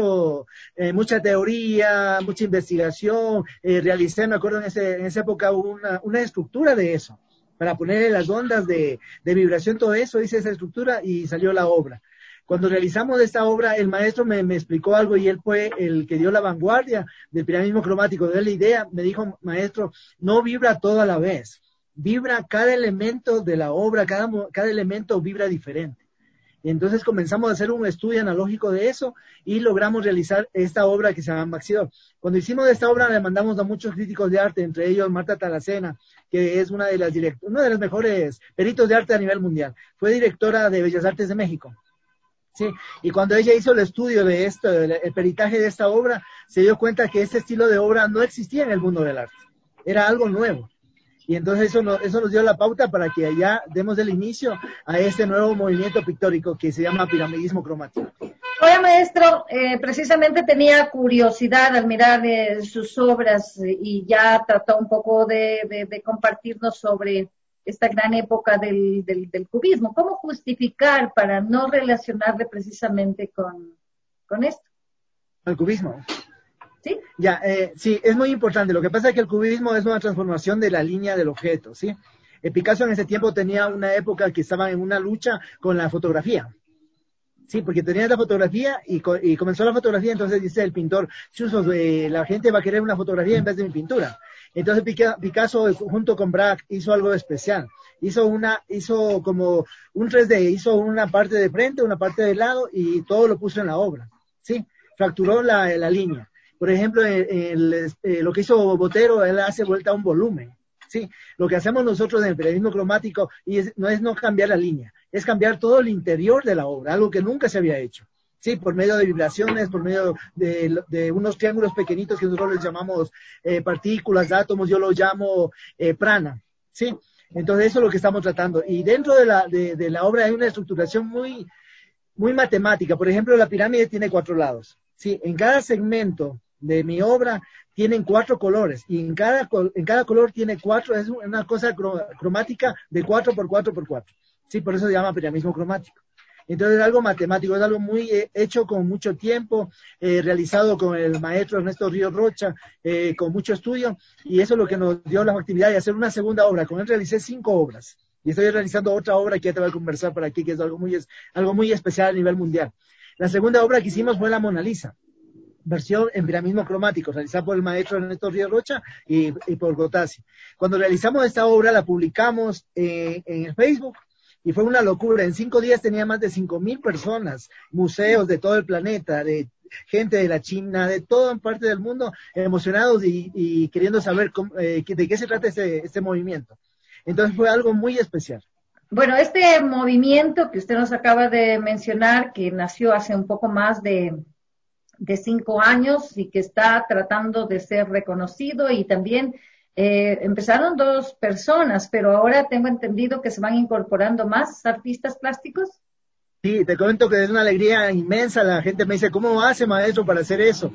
mucha teoría, mucha investigación, realicé, me acuerdo en esa época, una estructura de eso, para ponerle las ondas de vibración, todo eso, hice esa estructura y salió la obra. Cuando realizamos esta obra, el maestro me explicó algo, y él fue el que dio la vanguardia del piramidismo cromático. De la idea, me dijo, maestro, no vibra todo a la vez, vibra cada elemento de la obra, cada elemento vibra diferente. Y entonces comenzamos a hacer un estudio analógico de eso y logramos realizar esta obra que se llama Maxidor. Cuando hicimos esta obra, le mandamos a muchos críticos de arte, entre ellos Marta Talacena, que es una de las mejores peritos de arte a nivel mundial. Fue directora de Bellas Artes de México. Sí, y cuando ella hizo el estudio de esto, el peritaje de esta obra, se dio cuenta que este estilo de obra no existía en el mundo del arte. Era algo nuevo. Y entonces eso nos dio la pauta para que allá demos el inicio a este nuevo movimiento pictórico que se llama piramidismo cromático. Oye, maestro, precisamente tenía curiosidad al mirar sus obras y ya trató un poco de compartirnos sobre esta gran época del cubismo. ¿Cómo justificar para no relacionarle precisamente con esto? El cubismo. ¿Sí? Ya, sí, es muy importante. Lo que pasa es que el cubismo es una transformación de la línea del objeto, ¿sí? Picasso en ese tiempo tenía una época que estaba en una lucha con la fotografía. Sí, porque tenía la fotografía y comenzó la fotografía, entonces dice el pintor, chuzos, la gente va a querer una fotografía en vez de mi pintura. Entonces Picasso junto con Braque hizo algo especial. Hizo como un 3D, hizo una parte de frente, una parte de lado y todo lo puso en la obra. ¿Sí? Fracturó la línea. Por ejemplo, lo que hizo Botero, él hace vuelta a un volumen. ¿Sí? Lo que hacemos nosotros en el periodismo cromático no es no cambiar la línea, es cambiar todo el interior de la obra, algo que nunca se había hecho. Sí, por medio de vibraciones, por medio de unos triángulos pequeñitos que nosotros les llamamos partículas, átomos, yo los llamo prana, ¿sí? Entonces eso es lo que estamos tratando. Y dentro de la obra hay una estructuración muy, muy matemática. Por ejemplo, la pirámide tiene 4 lados, ¿sí? En cada segmento de mi obra tienen 4 colores y en cada color tiene 4, es una cosa cromática de 4 por 4 por 4, ¿sí? Por eso se llama piramismo cromático. Entonces es algo matemático, es algo muy hecho con mucho tiempo, realizado con el maestro Ernesto Ríos Rocha, con mucho estudio, y eso es lo que nos dio la actividad de hacer una segunda obra. Con él realicé 5 obras, y estoy realizando otra obra que ya te voy a conversar por aquí, que es algo muy especial a nivel mundial. La segunda obra que hicimos fue la Mona Lisa, versión en piramismo cromático, realizada por el maestro Ernesto Ríos Rocha y por Gotasi. Cuando realizamos esta obra, la publicamos en el Facebook, y fue una locura. En 5 días tenía más de 5,000 personas, museos de todo el planeta, de gente de la China, de toda parte del mundo, emocionados y queriendo saber de qué se trata este movimiento. Entonces fue algo muy especial. Bueno, este movimiento que usted nos acaba de mencionar, que nació hace un poco más de 5 años y que está tratando de ser reconocido, y también empezaron 2 personas, pero ahora tengo entendido que se van incorporando más artistas plásticos. Sí, te comento que es una alegría inmensa. La gente me dice, ¿cómo hace, maestro, para hacer eso?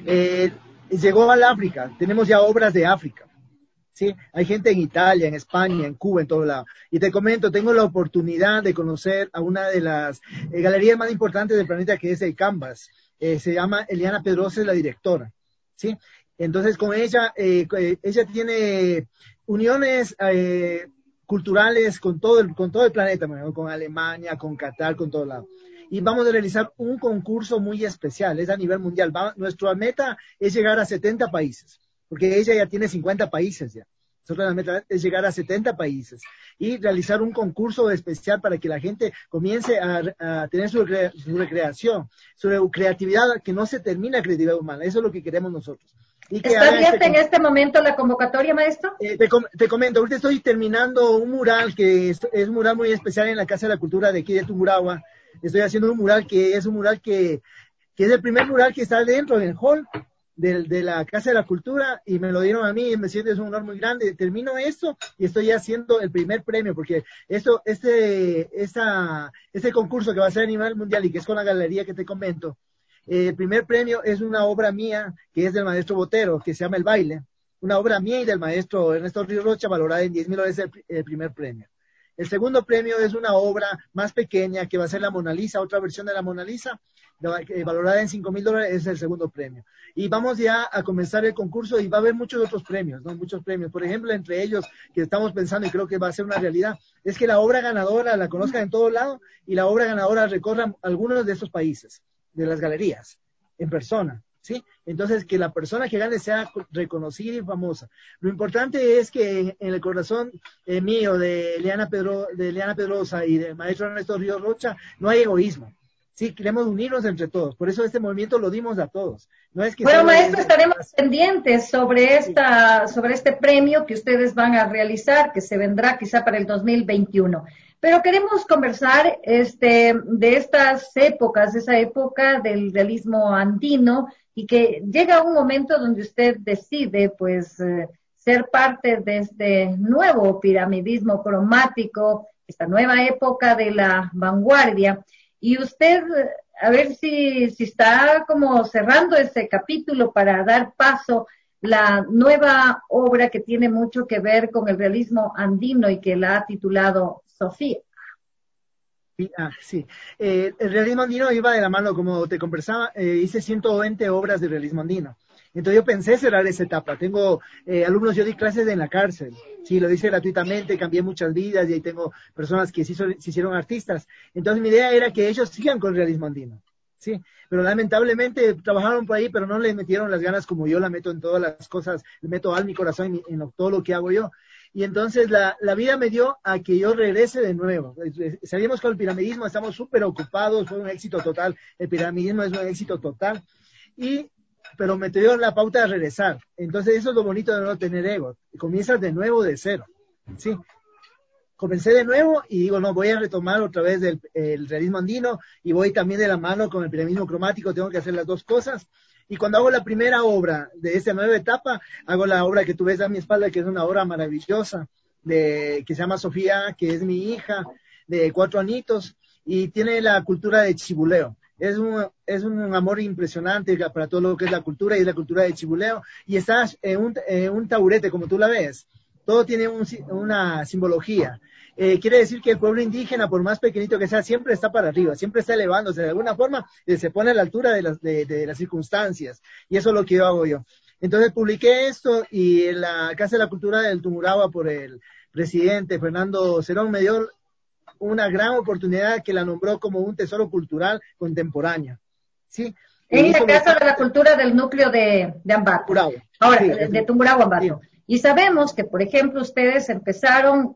Llegó al África, tenemos ya obras de África. Sí, hay gente en Italia, en España, en Cuba, en todo lado. Y te comento, tengo la oportunidad de conocer a una de las galerías más importantes del planeta, que es el Canvas. Se llama Eliana Pedrosa, es la directora, ¿sí? Entonces, con ella, ella tiene uniones culturales con todo el planeta, con Alemania, con Qatar, con todo lado. Y vamos a realizar un concurso muy especial, es a nivel mundial. Nuestra meta es llegar a 70 países, porque ella ya tiene 50 países ya. Nosotros la meta es llegar a 70 países y realizar un concurso especial para que la gente comience a tener su recreación, su creatividad, que no se termina la creatividad humana. Eso es lo que queremos nosotros. Y que ¿Está abierta en este momento la convocatoria, maestro? Te comento, ahorita estoy terminando un mural que es un mural muy especial en la Casa de la Cultura de aquí de Tungurahua. Estoy haciendo un mural que es el primer mural que está dentro del hall de la Casa de la Cultura, y me lo dieron a mí y me siento, es un honor muy grande. Termino esto y estoy haciendo el primer premio, porque este concurso que va a ser a nivel mundial y que es con la galería que te comento, el primer premio es una obra mía que es del maestro Botero, que se llama El Baile, una obra mía y del maestro Ernesto Ríos Rocha, valorada en $10,000 el primer premio. El segundo premio es una obra más pequeña que va a ser la Mona Lisa, otra versión de la Mona Lisa, valorada en $5,000, es el segundo premio. Y vamos ya a comenzar el concurso y va a haber muchos otros premios, ¿no? Muchos premios. Por ejemplo, entre ellos que estamos pensando, y creo que va a ser una realidad, es que la obra ganadora la conozcan en todo lado y la obra ganadora recorra algunos de esos países, de las galerías, en persona, ¿sí? Entonces, que la persona que gane sea reconocida y famosa. Lo importante es que en el corazón mío, de Eliana Pedrosa y del maestro Ernesto Ríos Rocha, no hay egoísmo. Sí, queremos unirnos entre todos. Por eso este movimiento lo dimos a todos. No es que bueno, maestro, estaremos pendientes sobre este premio que ustedes van a realizar, que se vendrá quizá para el 2021. Pero queremos conversar de estas épocas, de esa época del realismo andino, y que llega un momento donde usted decide, pues, ser parte de este nuevo piramidismo cromático, esta nueva época de la vanguardia. Y usted, a ver si está como cerrando ese capítulo para dar paso la nueva obra que tiene mucho que ver con el realismo andino y que la ha titulado Sofía. Sí. El realismo andino iba de la mano, como te conversaba, hice 120 obras de realismo andino. Entonces yo pensé cerrar esa etapa. Tengo alumnos, yo di clases en la cárcel, sí, lo hice gratuitamente, cambié muchas vidas y ahí tengo personas que se hicieron artistas. Entonces mi idea era que ellos sigan con el realismo andino, sí, pero lamentablemente trabajaron por ahí, pero no le metieron las ganas como yo la meto en todas las cosas, le meto alma y corazón en todo lo que hago yo. Y entonces la vida me dio a que yo regrese de nuevo. Sabíamos que el piramidismo estamos súper ocupados, fue un éxito total, el piramidismo es un éxito total, pero me dio la pauta de regresar. Entonces eso es lo bonito de no tener ego, comienzas de nuevo de cero, ¿sí? comencé de nuevo y digo, no, voy a retomar otra vez el realismo andino y voy también de la mano con el piramismo cromático, tengo que hacer las dos cosas. Y cuando hago la primera obra de esta nueva etapa, hago la obra que tú ves a mi espalda, que es una obra maravillosa, que se llama Sofía, que es mi hija de 4 añitos, y tiene la cultura de Chibuleo. Es un amor impresionante para todo lo que es la cultura, y es la cultura de Chibuleo, y está en un taburete, como tú la ves. Todo tiene una simbología. Quiere decir que el pueblo indígena, por más pequeñito que sea, siempre está para arriba, siempre está elevándose de alguna forma, se pone a la altura de las circunstancias, y eso es lo que yo hago yo. Entonces publiqué esto, y en la Casa de la Cultura del Tungurahua, por el presidente Fernando Cerón, me dio una gran oportunidad, que la nombró como un tesoro cultural contemporáneo. ¿Sí? En la Casa de la Cultura del núcleo de Ambato. Ahora, sí, de Tungurahua, Ambato. Sí. Y sabemos que, por ejemplo, ustedes empezaron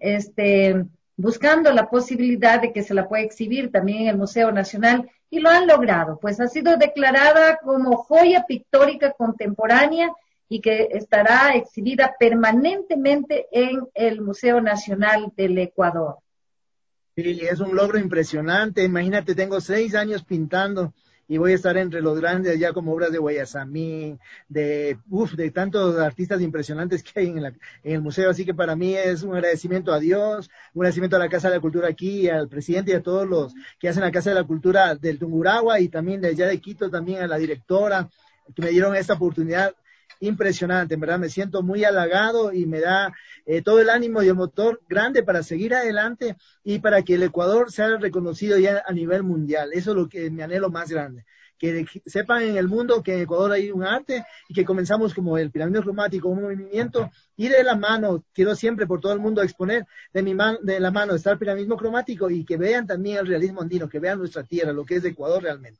buscando la posibilidad de que se la pueda exhibir también en el Museo Nacional, y lo han logrado, pues ha sido declarada como joya pictórica contemporánea y que estará exhibida permanentemente en el Museo Nacional del Ecuador. Sí, es un logro impresionante. Imagínate, tengo 6 años pintando y voy a estar entre los grandes ya, como obras de Guayasamín, de tantos artistas impresionantes que hay en el museo. Así que para mí es un agradecimiento a Dios, un agradecimiento a la Casa de la Cultura aquí, al presidente y a todos los que hacen la Casa de la Cultura del Tungurahua, y también de allá de Quito, también a la directora, que me dieron esta oportunidad impresionante. En verdad me siento muy halagado y me da todo el ánimo y el motor grande para seguir adelante y para que el Ecuador sea reconocido ya a nivel mundial. Eso es lo que mi anhelo más grande, que sepan en el mundo que en Ecuador hay un arte, y que comenzamos como el piramismo cromático, un movimiento, y de la mano, quiero siempre por todo el mundo exponer de la mano está el piramismo cromático, y que vean también el realismo andino, que vean nuestra tierra, lo que es de Ecuador realmente.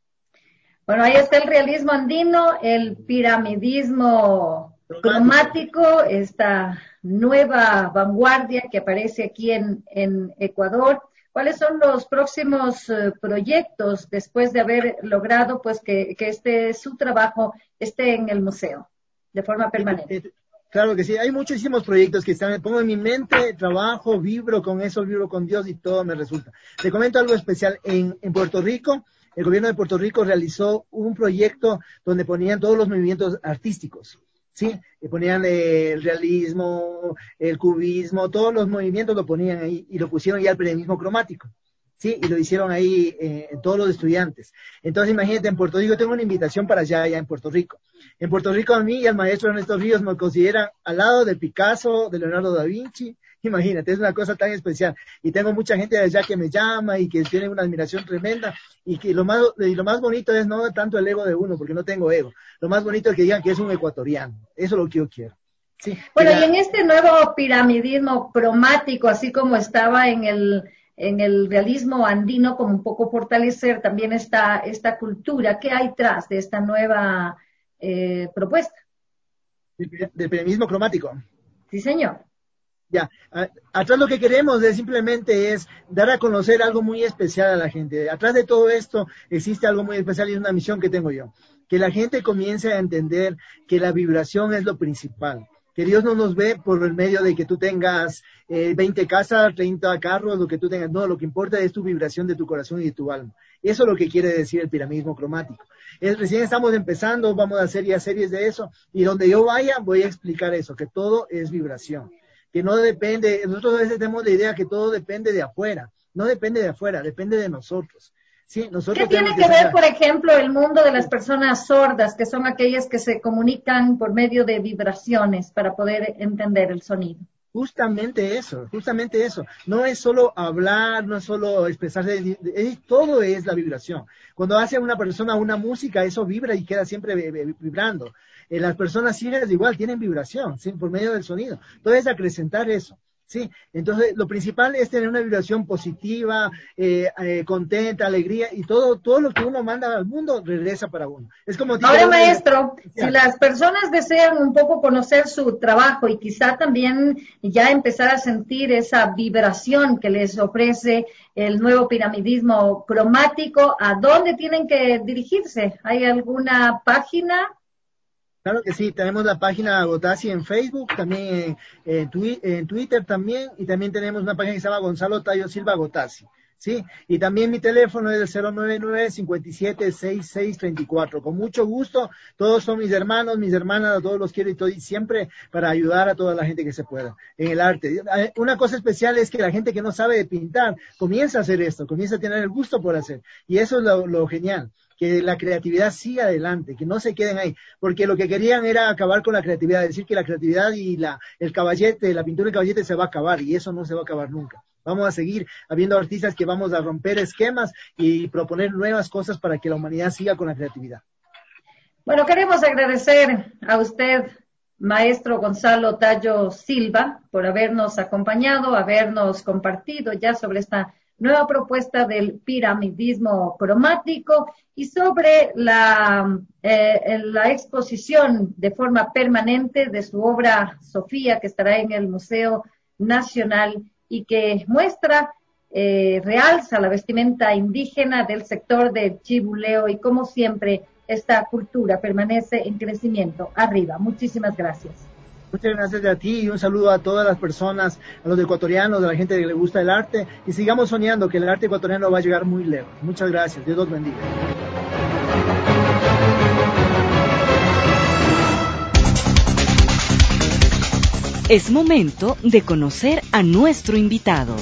Bueno, ahí está el realismo andino, el piramidismo cromático, esta nueva vanguardia que aparece aquí en Ecuador. ¿Cuáles son los próximos proyectos después de haber logrado pues que su trabajo esté en el museo de forma permanente? Claro que sí, hay muchísimos proyectos que pongo en mi mente, trabajo, vibro con eso, vibro con Dios, y todo me resulta. Te comento algo especial. En Puerto Rico, el gobierno de Puerto Rico realizó un proyecto donde ponían todos los movimientos artísticos, ¿sí? Ponían el realismo, el cubismo, todos los movimientos lo ponían ahí, y lo pusieron ya al piramismo cromático, ¿sí? Y lo hicieron ahí todos los estudiantes. Entonces imagínate, en Puerto Rico tengo una invitación para allá en Puerto Rico. En Puerto Rico a mí y al maestro Ernesto Ríos me consideran al lado de Picasso, de Leonardo da Vinci. Imagínate, es una cosa tan especial. Y tengo mucha gente de allá que me llama y que tiene una admiración tremenda. Y que lo más bonito es no tanto el ego de uno, porque no tengo ego. Lo más bonito es que digan que es un ecuatoriano. Eso es lo que yo quiero. Sí, bueno, y en este nuevo piramidismo cromático, así como estaba en el realismo andino, como un poco fortalecer también esta cultura. ¿Qué hay tras de esta nueva propuesta? Del piramismo cromático. Sí, señor. Ya, atrás lo que queremos simplemente es dar a conocer algo muy especial a la gente. Atrás de todo esto existe algo muy especial, y es una misión que tengo yo. Que la gente comience a entender que la vibración es lo principal. Que Dios no nos ve por el medio de que tú tengas 20 casas, 30 carros, lo que tú tengas. No, lo que importa es tu vibración de tu corazón y de tu alma. Eso es lo que quiere decir el piramismo cromático. Recién estamos empezando, vamos a hacer ya series de eso, y donde yo vaya voy a explicar eso, que todo es vibración. Que no depende, nosotros a veces tenemos la idea que todo depende de afuera. No depende de afuera, depende de nosotros. Sí, nosotros. ¿Qué tiene que ver, por ejemplo, el mundo de las personas sordas, que son aquellas que se comunican por medio de vibraciones para poder entender el sonido? Justamente eso. No es solo hablar, no es solo expresarse, todo es la vibración. Cuando hace una persona una música, eso vibra y queda siempre vibrando. Las personas ciegas igual tienen vibración, ¿sí? Por medio del sonido. Entonces, acrecentar eso. Sí, entonces lo principal es tener una vibración positiva, contenta, alegría, y todo lo que uno manda al mundo regresa para uno. Es como ahora, maestro, si las personas desean un poco conocer su trabajo y quizá también ya empezar a sentir esa vibración que les ofrece el nuevo piramidismo cromático, ¿a dónde tienen que dirigirse? ¿Hay alguna página? Claro que sí, tenemos la página Gotasi en Facebook, también en Twitter también, y también tenemos una página que se llama Gonzalo Tayo Silva Gotasi. Sí, y también mi teléfono es el 099-576634. Con mucho gusto, todos son mis hermanos, mis hermanas, a todos los quiero y estoy siempre para ayudar a toda la gente que se pueda en el arte. Una cosa especial es que la gente que no sabe de pintar comienza a hacer esto, comienza a tener el gusto por hacer. Y eso es lo genial, que la creatividad siga adelante, que no se queden ahí, porque lo que querían era acabar con la creatividad, decir que la creatividad y el caballete, la pintura del caballete se va a acabar, y eso no se va a acabar nunca. Vamos a seguir habiendo artistas que vamos a romper esquemas y proponer nuevas cosas para que la humanidad siga con la creatividad. Bueno, queremos agradecer a usted, maestro Gonzalo Tayo Silva, por habernos acompañado, habernos compartido ya sobre esta nueva propuesta del piramidismo cromático y sobre la exposición de forma permanente de su obra Sofía, que estará en el Museo Nacional y que muestra, realza la vestimenta indígena del sector del Chibuleo y como siempre esta cultura permanece en crecimiento. Arriba, muchísimas gracias. Muchas gracias a ti y un saludo a todas las personas, a los ecuatorianos, a la gente que le gusta el arte y sigamos soñando que el arte ecuatoriano va a llegar muy lejos. Muchas gracias, Dios los bendiga. Es momento de conocer a nuestro invitado.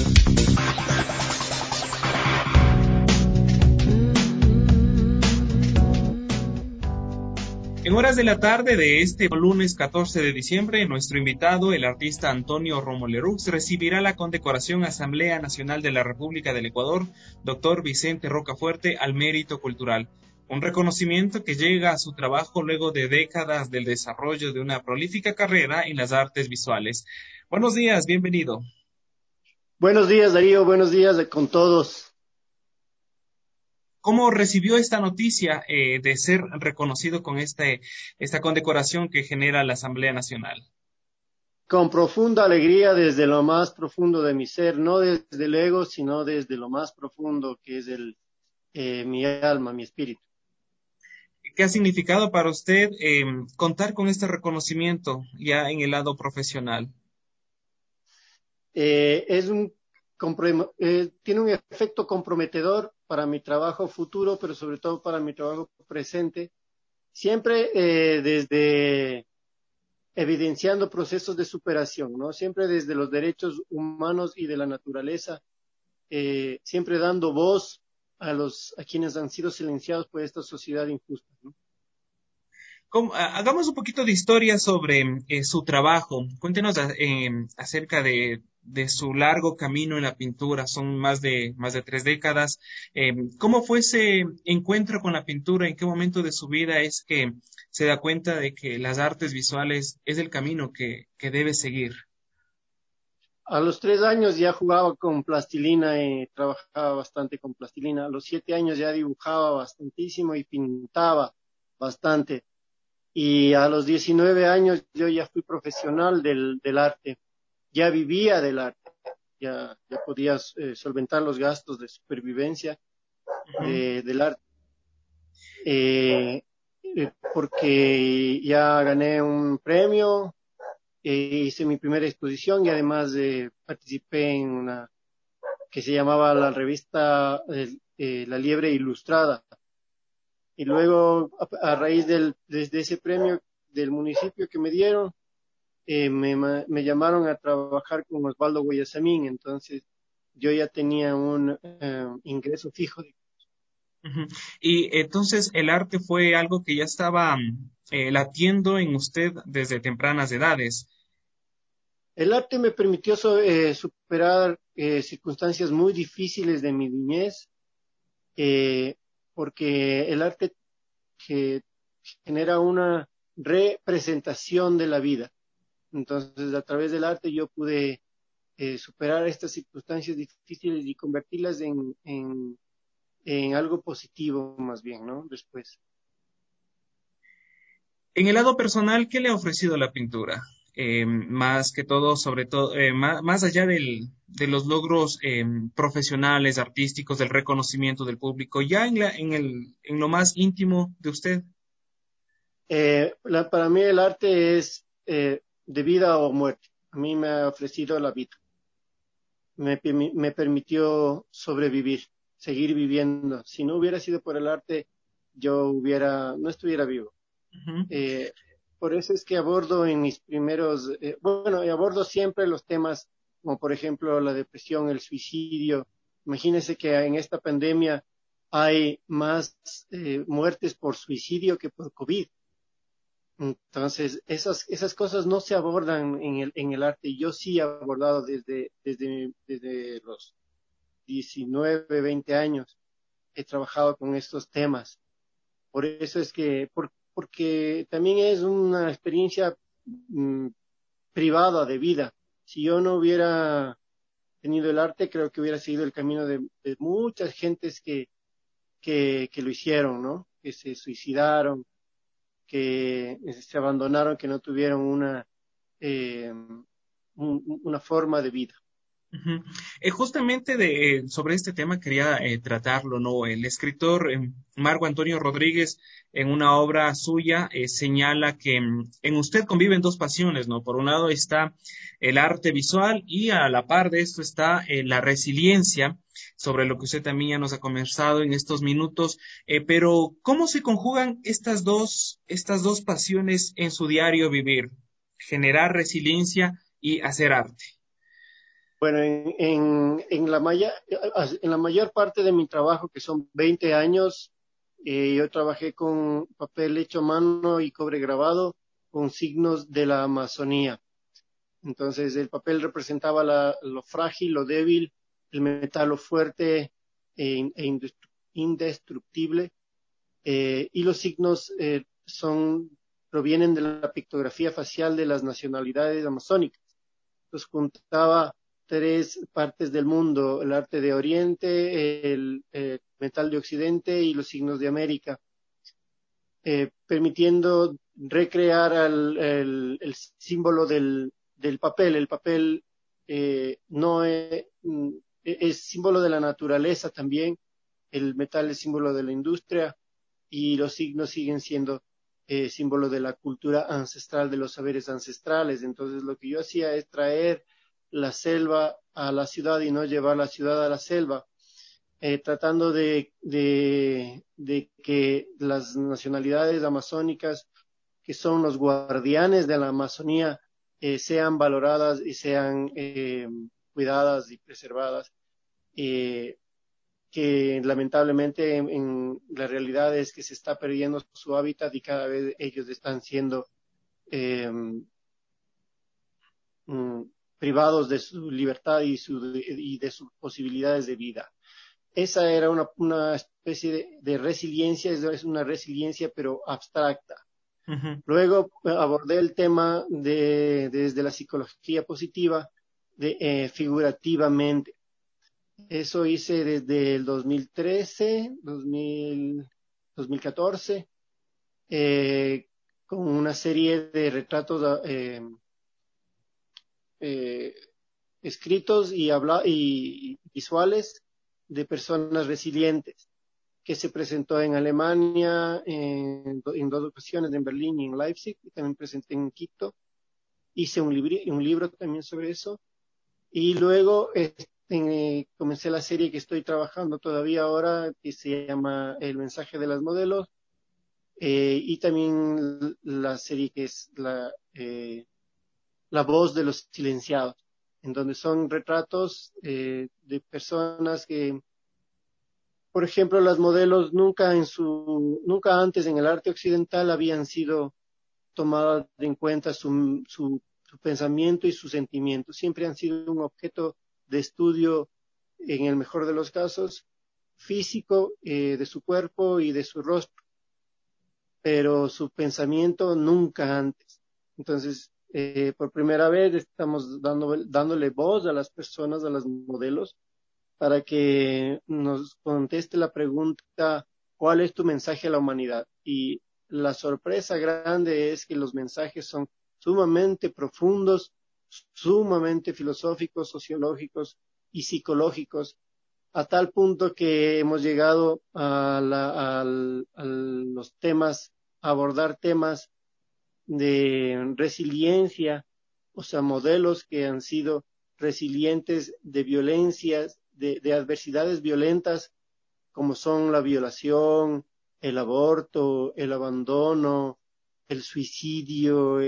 En horas de la tarde de este lunes 14 de diciembre, nuestro invitado, el artista Antonio Romo Lerux, recibirá la condecoración Asamblea Nacional de la República del Ecuador, Dr. Vicente Rocafuerte, al mérito cultural. Un reconocimiento que llega a su trabajo luego de décadas del desarrollo de una prolífica carrera en las artes visuales. Buenos días, bienvenido. Buenos días, Darío, buenos días con todos. ¿Cómo recibió esta noticia de ser reconocido con esta condecoración que genera la Asamblea Nacional? Con profunda alegría desde lo más profundo de mi ser, no desde el ego, sino desde lo más profundo que es mi alma, mi espíritu. ¿Qué ha significado para usted contar con este reconocimiento ya en el lado profesional? Tiene un efecto comprometedor para mi trabajo futuro, pero sobre todo para mi trabajo presente. Siempre desde evidenciando procesos de superación, ¿no? Siempre desde los derechos humanos y de la naturaleza, siempre dando voz a quienes han sido silenciados por esta sociedad injusta, ¿no? Hagamos un poquito de historia sobre su trabajo. Cuéntenos acerca de su largo camino en la pintura. Son más de 3 décadas. ¿Cómo fue ese encuentro con la pintura? ¿En qué momento de su vida es que se da cuenta de que las artes visuales es el camino que debe seguir? A los 3 años ya jugaba con plastilina y trabajaba bastante con plastilina. A los 7 años ya dibujaba bastantísimo y pintaba bastante. Y a los 19 años yo ya fui profesional del arte. Ya vivía del arte. Ya podía solventar los gastos de supervivencia del arte. Porque ya gané un premio. Hice mi primera exposición y además participé en una que se llamaba la revista La Liebre Ilustrada. Y luego, a raíz de ese premio del municipio que me dieron, me llamaron a trabajar con Osvaldo Guayasamín. Entonces, yo ya tenía un ingreso fijo. Y entonces, el arte fue algo que ya estaba latiendo en usted desde tempranas edades. El arte me permitió superar circunstancias muy difíciles de mi niñez, porque el arte que genera una representación de la vida. Entonces, a través del arte yo pude superar estas circunstancias difíciles y convertirlas en algo positivo más bien, ¿no? Después. En el lado personal, ¿qué le ha ofrecido la pintura? Más que todo, sobre todo, más allá de los logros profesionales, artísticos, del reconocimiento del público, ya en lo más íntimo de usted. Para mí el arte es de vida o muerte. A mí me ha ofrecido la vida. Me permitió sobrevivir, seguir viviendo. Si no hubiera sido por el arte, no estuviera vivo. Por eso es que abordo en mis primeros, abordo siempre los temas como por ejemplo la depresión, el suicidio. Imagínense que en esta pandemia hay más muertes por suicidio que por COVID. Entonces, esas cosas no se abordan en el arte. Yo sí he abordado desde los 19, 20 años. He trabajado con estos temas. Por eso es que, porque también es una experiencia privada de vida. Si yo no hubiera tenido el arte, creo que hubiera seguido el camino de muchas gentes que lo hicieron, ¿no? Que se suicidaron, que se abandonaron, que no tuvieron una forma de vida. Uh-huh. Justamente sobre este tema quería tratarlo, ¿no? El escritor Marco Antonio Rodríguez, en una obra suya, señala que en usted conviven dos pasiones, ¿no? Por un lado está el arte visual y a la par de esto está la resiliencia, sobre lo que usted también ya nos ha conversado en estos minutos, pero ¿cómo se conjugan estas dos pasiones en su diario vivir? Generar resiliencia y hacer arte. Bueno, en la mayor parte de mi trabajo, que son 20 años, yo trabajé con papel hecho a mano y cobre grabado con signos de la Amazonía. Entonces, el papel representaba lo frágil, lo débil, el metal lo fuerte e indestructible, y los signos provienen de la pictografía facial de las nacionalidades amazónicas. Entonces, juntaba 3 partes del mundo: el arte de Oriente, el metal de Occidente y los signos de América, permitiendo recrear el símbolo del papel. El papel no es símbolo de la naturaleza también, el metal es símbolo de la industria y los signos siguen siendo símbolo de la cultura ancestral, de los saberes ancestrales. Entonces lo que yo hacía es traer la selva a la ciudad y no llevar la ciudad a la selva, tratando de que las nacionalidades amazónicas, que son los guardianes de la Amazonía, sean valoradas y sean cuidadas y preservadas, que lamentablemente en la realidad es que se está perdiendo su hábitat y cada vez ellos están siendo privados de su libertad y de sus posibilidades de vida. Esa era una especie de resiliencia, es una resiliencia pero abstracta. Uh-huh. Luego abordé el tema desde la psicología positiva, figurativamente. Eso hice desde el 2013, 2014, con una serie de retratos escritos y visuales de personas resilientes, que se presentó en Alemania en 2 ocasiones, en Berlín y en Leipzig, y también presenté en Quito. Hice un libro también sobre eso, y luego comencé la serie que estoy trabajando todavía ahora, que se llama El mensaje de las modelos, y también la serie que es La voz de los silenciados, en donde son retratos de personas que, por ejemplo, las modelos nunca antes en el arte occidental habían sido tomadas en cuenta su pensamiento y sus sentimientos. Siempre han sido un objeto de estudio, en el mejor de los casos, físico, de su cuerpo y de su rostro, pero su pensamiento nunca antes. Entonces, por primera vez estamos dándole voz a las personas, a las modelos, para que nos conteste la pregunta: ¿cuál es tu mensaje a la humanidad? Y la sorpresa grande es que los mensajes son sumamente profundos, sumamente filosóficos, sociológicos y psicológicos, a tal punto que hemos llegado a los temas abordar temas de resiliencia, o sea, modelos que han sido resilientes de violencias, de adversidades violentas, como son la violación, el aborto, el abandono, el suicidio,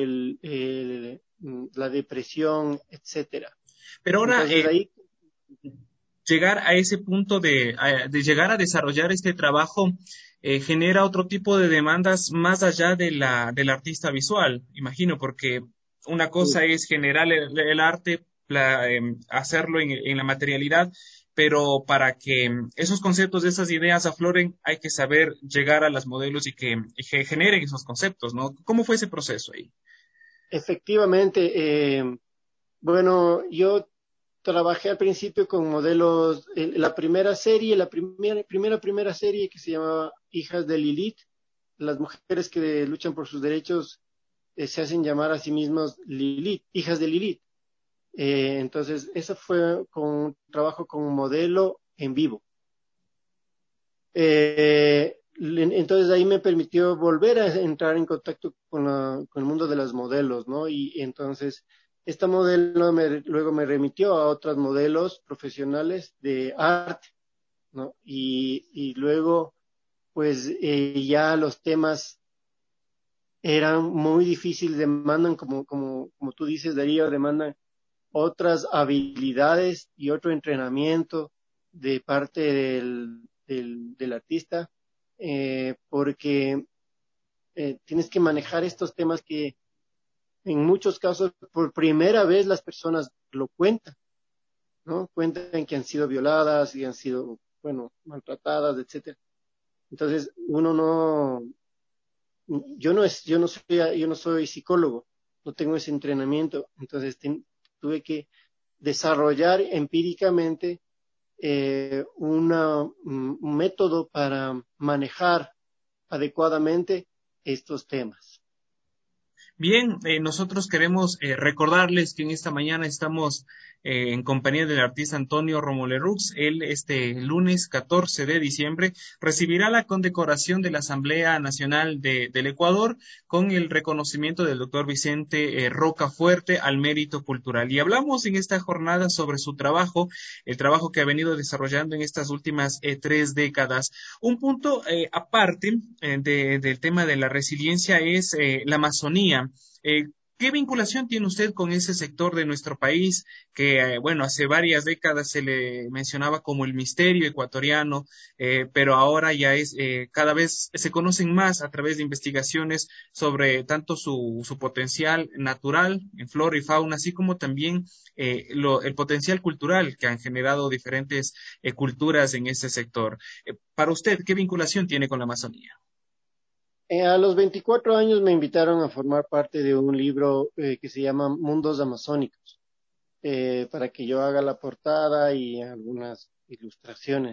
la depresión, etcétera. Pero ahora, Entonces, ahí llegar a ese punto de llegar a desarrollar este trabajo genera otro tipo de demandas más allá del artista visual, imagino, porque una cosa es generar el arte, hacerlo en la materialidad, pero para que esos conceptos, esas ideas afloren, hay que saber llegar a los modelos y que generen esos conceptos, ¿no? ¿Cómo fue ese proceso ahí? efectivamente, bueno, yo trabajé al principio con modelos, la primera serie, la primera serie que se llamaba Hijas de Lilith, las mujeres que luchan por sus derechos se hacen llamar a sí mismas Lilith, hijas de Lilith. Entonces, eso fue con un trabajo con un modelo en vivo. Entonces ahí me permitió volver a entrar en contacto con el mundo de los modelos, ¿no? Y entonces esta modelo luego me remitió a otros modelos profesionales de arte, ¿no? Y luego, pues ya los temas eran muy difíciles, demandan, como tú dices, Darío, demandan otras habilidades y otro entrenamiento de parte del artista, porque tienes que manejar estos temas que en muchos casos por primera vez las personas lo cuentan, ¿no? Cuentan que han sido violadas y han sido, bueno, maltratadas, etcétera. Entonces, yo no soy psicólogo, no tengo ese entrenamiento, entonces tuve que desarrollar empíricamente un método para manejar adecuadamente estos temas. Bien, nosotros queremos recordarles que en esta mañana estamos en compañía del artista Antonio Romolerux. Él este lunes 14 de diciembre recibirá la condecoración de la Asamblea Nacional del Ecuador con el reconocimiento del doctor Vicente Rocafuerte al mérito cultural. Y hablamos en esta jornada sobre su trabajo, el trabajo que ha venido desarrollando en estas últimas 3 décadas. Un punto aparte del tema de la resiliencia es la Amazonía. ¿Qué vinculación tiene usted con ese sector de nuestro país que, bueno, hace varias décadas se le mencionaba como el misterio ecuatoriano, pero ahora ya es, cada vez se conocen más a través de investigaciones sobre tanto su potencial natural en flora y fauna, así como también el potencial cultural que han generado diferentes culturas en ese sector? Para usted, ¿qué vinculación tiene con la Amazonía? A los 24 años me invitaron a formar parte de un libro que se llama Mundos Amazónicos, para que yo haga la portada y algunas ilustraciones.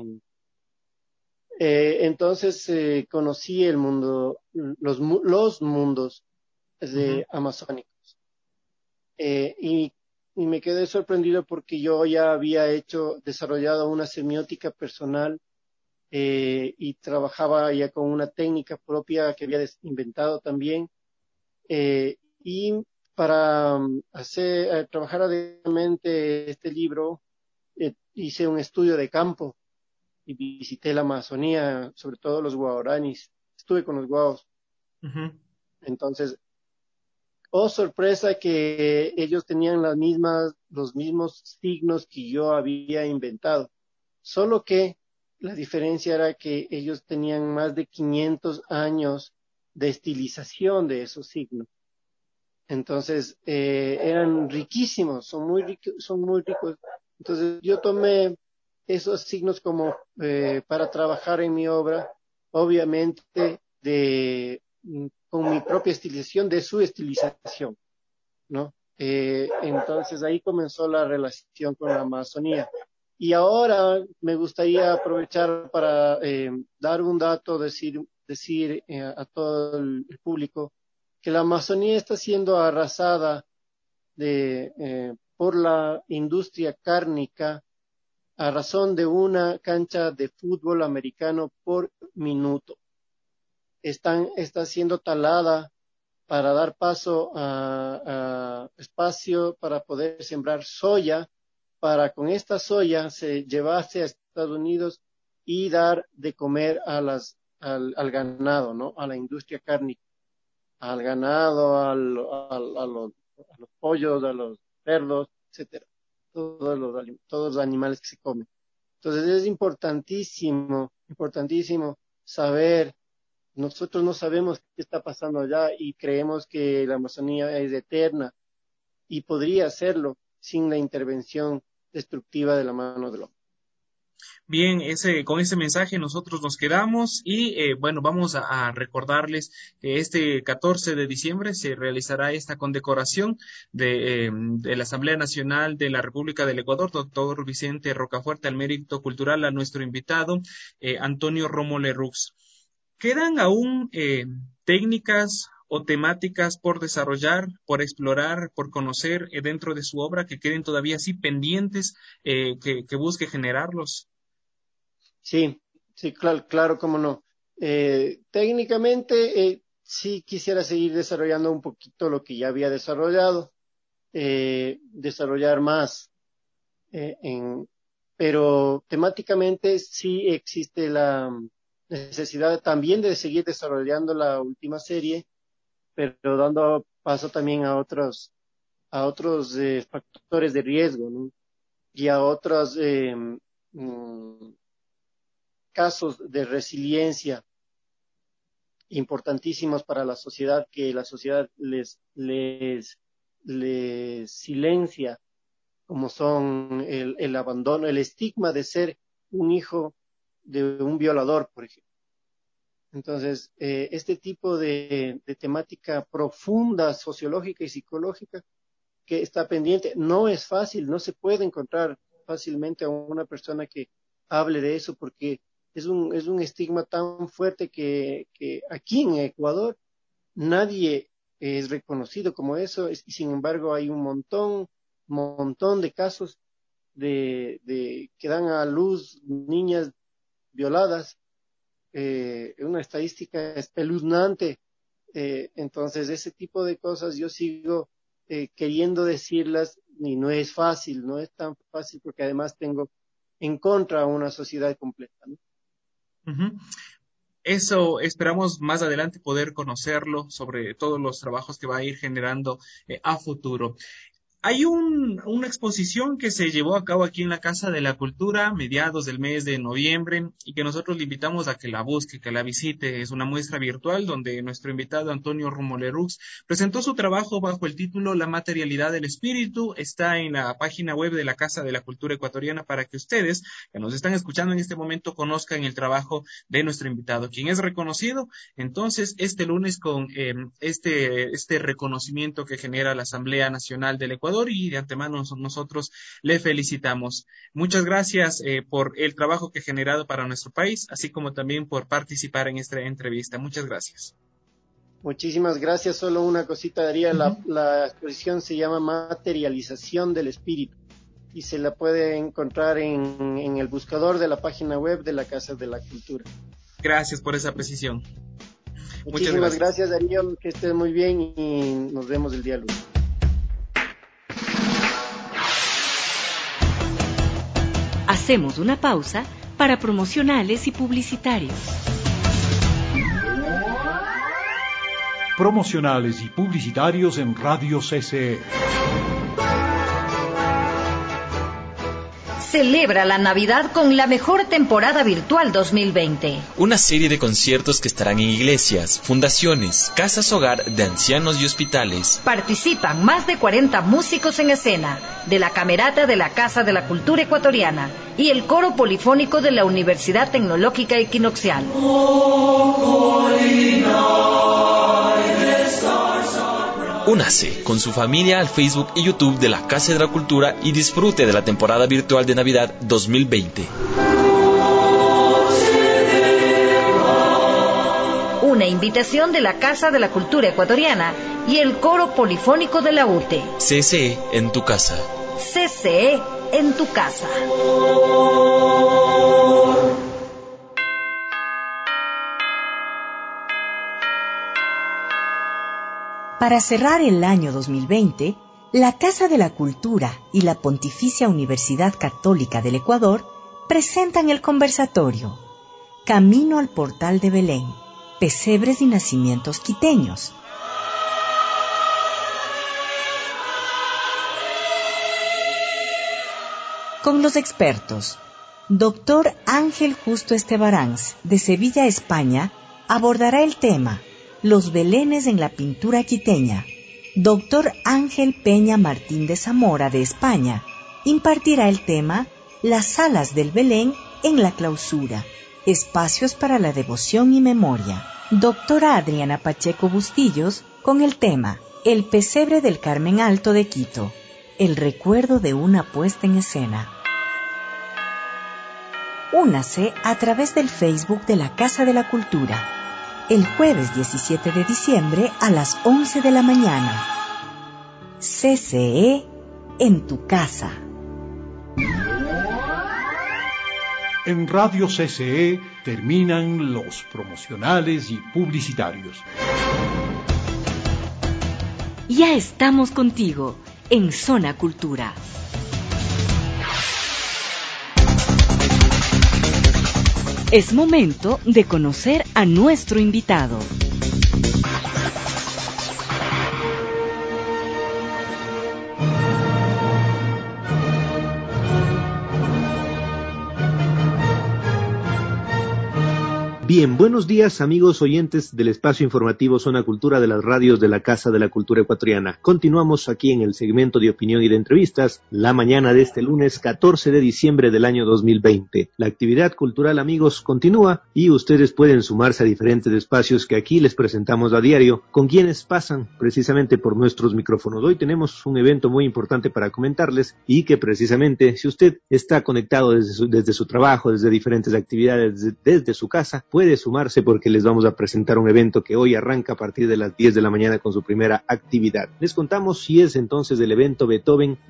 Entonces conocí el mundo, los mundos amazónicos. Y me quedé sorprendido porque yo ya había desarrollado una semiótica personal y trabajaba ya con una técnica propia que había inventado también. Y para trabajar adecuadamente este libro, hice un estudio de campo y visité la Amazonía, sobre todo los guaraníes. Estuve con los guaos. Entonces, oh sorpresa que ellos tenían los mismos signos que yo había inventado. Solo que la diferencia era que ellos tenían más de 500 años de estilización de esos signos. Entonces, eran riquísimos, son muy ricos. Entonces, yo tomé esos signos como para trabajar en mi obra, obviamente con mi propia estilización, de su estilización, ¿no? Entonces, ahí comenzó la relación con la Amazonía. Y ahora me gustaría aprovechar para dar un dato, decir a todo el público que la Amazonía está siendo arrasada por la industria cárnica a razón de una cancha de fútbol americano por minuto. está siendo talada para dar paso a espacio para poder sembrar soya, para con esta soya se llevarse a Estados Unidos y dar de comer al ganado, ¿no? A la industria cárnica, al ganado, a los pollos, a los cerdos, etcétera, todos los animales que se comen. Entonces es importantísimo saber. Nosotros no sabemos qué está pasando allá y creemos que la Amazonía es eterna y podría serlo sin la intervención destructiva de la mano del hombre. Bien, con ese mensaje nosotros nos quedamos y bueno, vamos a recordarles que este 14 de diciembre se realizará esta condecoración de la Asamblea Nacional de la República del Ecuador, doctor Vicente Rocafuerte, al mérito cultural, a nuestro invitado Antonio Romo Lerroux. ¿Quedan aún técnicas o temáticas por desarrollar, por explorar, por conocer dentro de su obra que queden todavía así pendientes, que busque generarlos? Sí, claro, cómo no. Técnicamente, sí quisiera seguir desarrollando un poquito lo que ya había desarrollado, desarrollar más, pero temáticamente sí existe la necesidad también de seguir desarrollando la última serie, pero dando paso también a otros factores de riesgo, ¿no? Y a otros casos de resiliencia importantísimos para la sociedad, que la sociedad les silencia, como son el abandono, el estigma de ser un hijo de un violador, por ejemplo. Entonces, este tipo de temática profunda, sociológica y psicológica que está pendiente, no es fácil, no se puede encontrar fácilmente a una persona que hable de eso, porque es un estigma tan fuerte que aquí en Ecuador nadie es reconocido como eso, y sin embargo hay un montón de casos de que dan a luz niñas violadas, una estadística espeluznante. Entonces ese tipo de cosas yo sigo queriendo decirlas, y no es tan fácil, porque además tengo en contra a una sociedad completa, ¿no? Uh-huh. Eso esperamos más adelante poder conocerlo, sobre todos los trabajos que va a ir generando a futuro. Hay una exposición que se llevó a cabo aquí en la Casa de la Cultura a mediados del mes de noviembre y que nosotros le invitamos a que la busque, que la visite. Es una muestra virtual donde nuestro invitado Antonio Romo Lerroux presentó su trabajo bajo el título La materialidad del espíritu. Está en la página web de la Casa de la Cultura Ecuatoriana para que ustedes, que nos están escuchando en este momento, conozcan el trabajo de nuestro invitado, quien es reconocido. Entonces, este lunes con este reconocimiento que genera la Asamblea Nacional del Ecuador, y de antemano nosotros le felicitamos. Muchas gracias por el trabajo que ha generado para nuestro país, así como también por participar en esta entrevista. Muchas gracias. Muchísimas gracias. Solo una cosita daría. La exposición se llama Materialización del Espíritu y se la puede encontrar en el buscador de la página web de la Casa de la Cultura. Gracias por esa precisión. Muchísimas gracias, Darío. Que estés muy bien y nos vemos el día lunes. Hacemos una pausa para promocionales y publicitarios. Promocionales y publicitarios en Radio CCE. Celebra la Navidad con la mejor temporada virtual 2020. Una serie de conciertos que estarán en iglesias, fundaciones, casas hogar de ancianos y hospitales. Participan más de 40 músicos en escena, de la Camerata de la Casa de la Cultura Ecuatoriana y el Coro Polifónico de la Universidad Tecnológica Equinoccial. Únase con su familia al Facebook y YouTube de la Casa de la Cultura y disfrute de la temporada virtual de Navidad 2020. Una invitación de la Casa de la Cultura Ecuatoriana y el Coro Polifónico de la UTE. CCE en tu casa. CCE en tu casa. Para cerrar el año 2020, la Casa de la Cultura y la Pontificia Universidad Católica del Ecuador presentan el conversatorio Camino al Portal de Belén, pesebres y nacimientos quiteños. Con los expertos, Dr. Ángel Justo Estebaranz, de Sevilla, España, abordará el tema Los belenes en la pintura quiteña. Dr. Ángel Peña Martín de Zamora, de España, impartirá el tema Las salas del Belén en la clausura, espacios para la devoción y memoria. Doctora Adriana Pacheco Bustillos, con el tema El pesebre del Carmen Alto de Quito, el recuerdo de una puesta en escena. Únase a través del Facebook de la Casa de la Cultura, el jueves 17 de diciembre a las 11 de la mañana. CCE en tu casa. En Radio CCE terminan los promocionales y publicitarios. Ya estamos contigo en Zona Cultura. Es momento de conocer a nuestro invitado. Bien, buenos días amigos oyentes del espacio informativo Zona Cultura de las radios de la Casa de la Cultura Ecuatoriana. Continuamos aquí en el segmento de opinión y de entrevistas, la mañana de este lunes 14 de diciembre del año 2020. La actividad cultural, amigos, continúa y ustedes pueden sumarse a diferentes espacios que aquí les presentamos a diario, con quienes pasan precisamente por nuestros micrófonos. Hoy tenemos un evento muy importante para comentarles y que precisamente, si usted está conectado desde su trabajo, desde diferentes actividades, desde su casa, puede sumarse porque les vamos a presentar un evento que hoy arranca a partir de las 10 de la mañana con su primera actividad. Les contamos si es entonces el evento Beethoven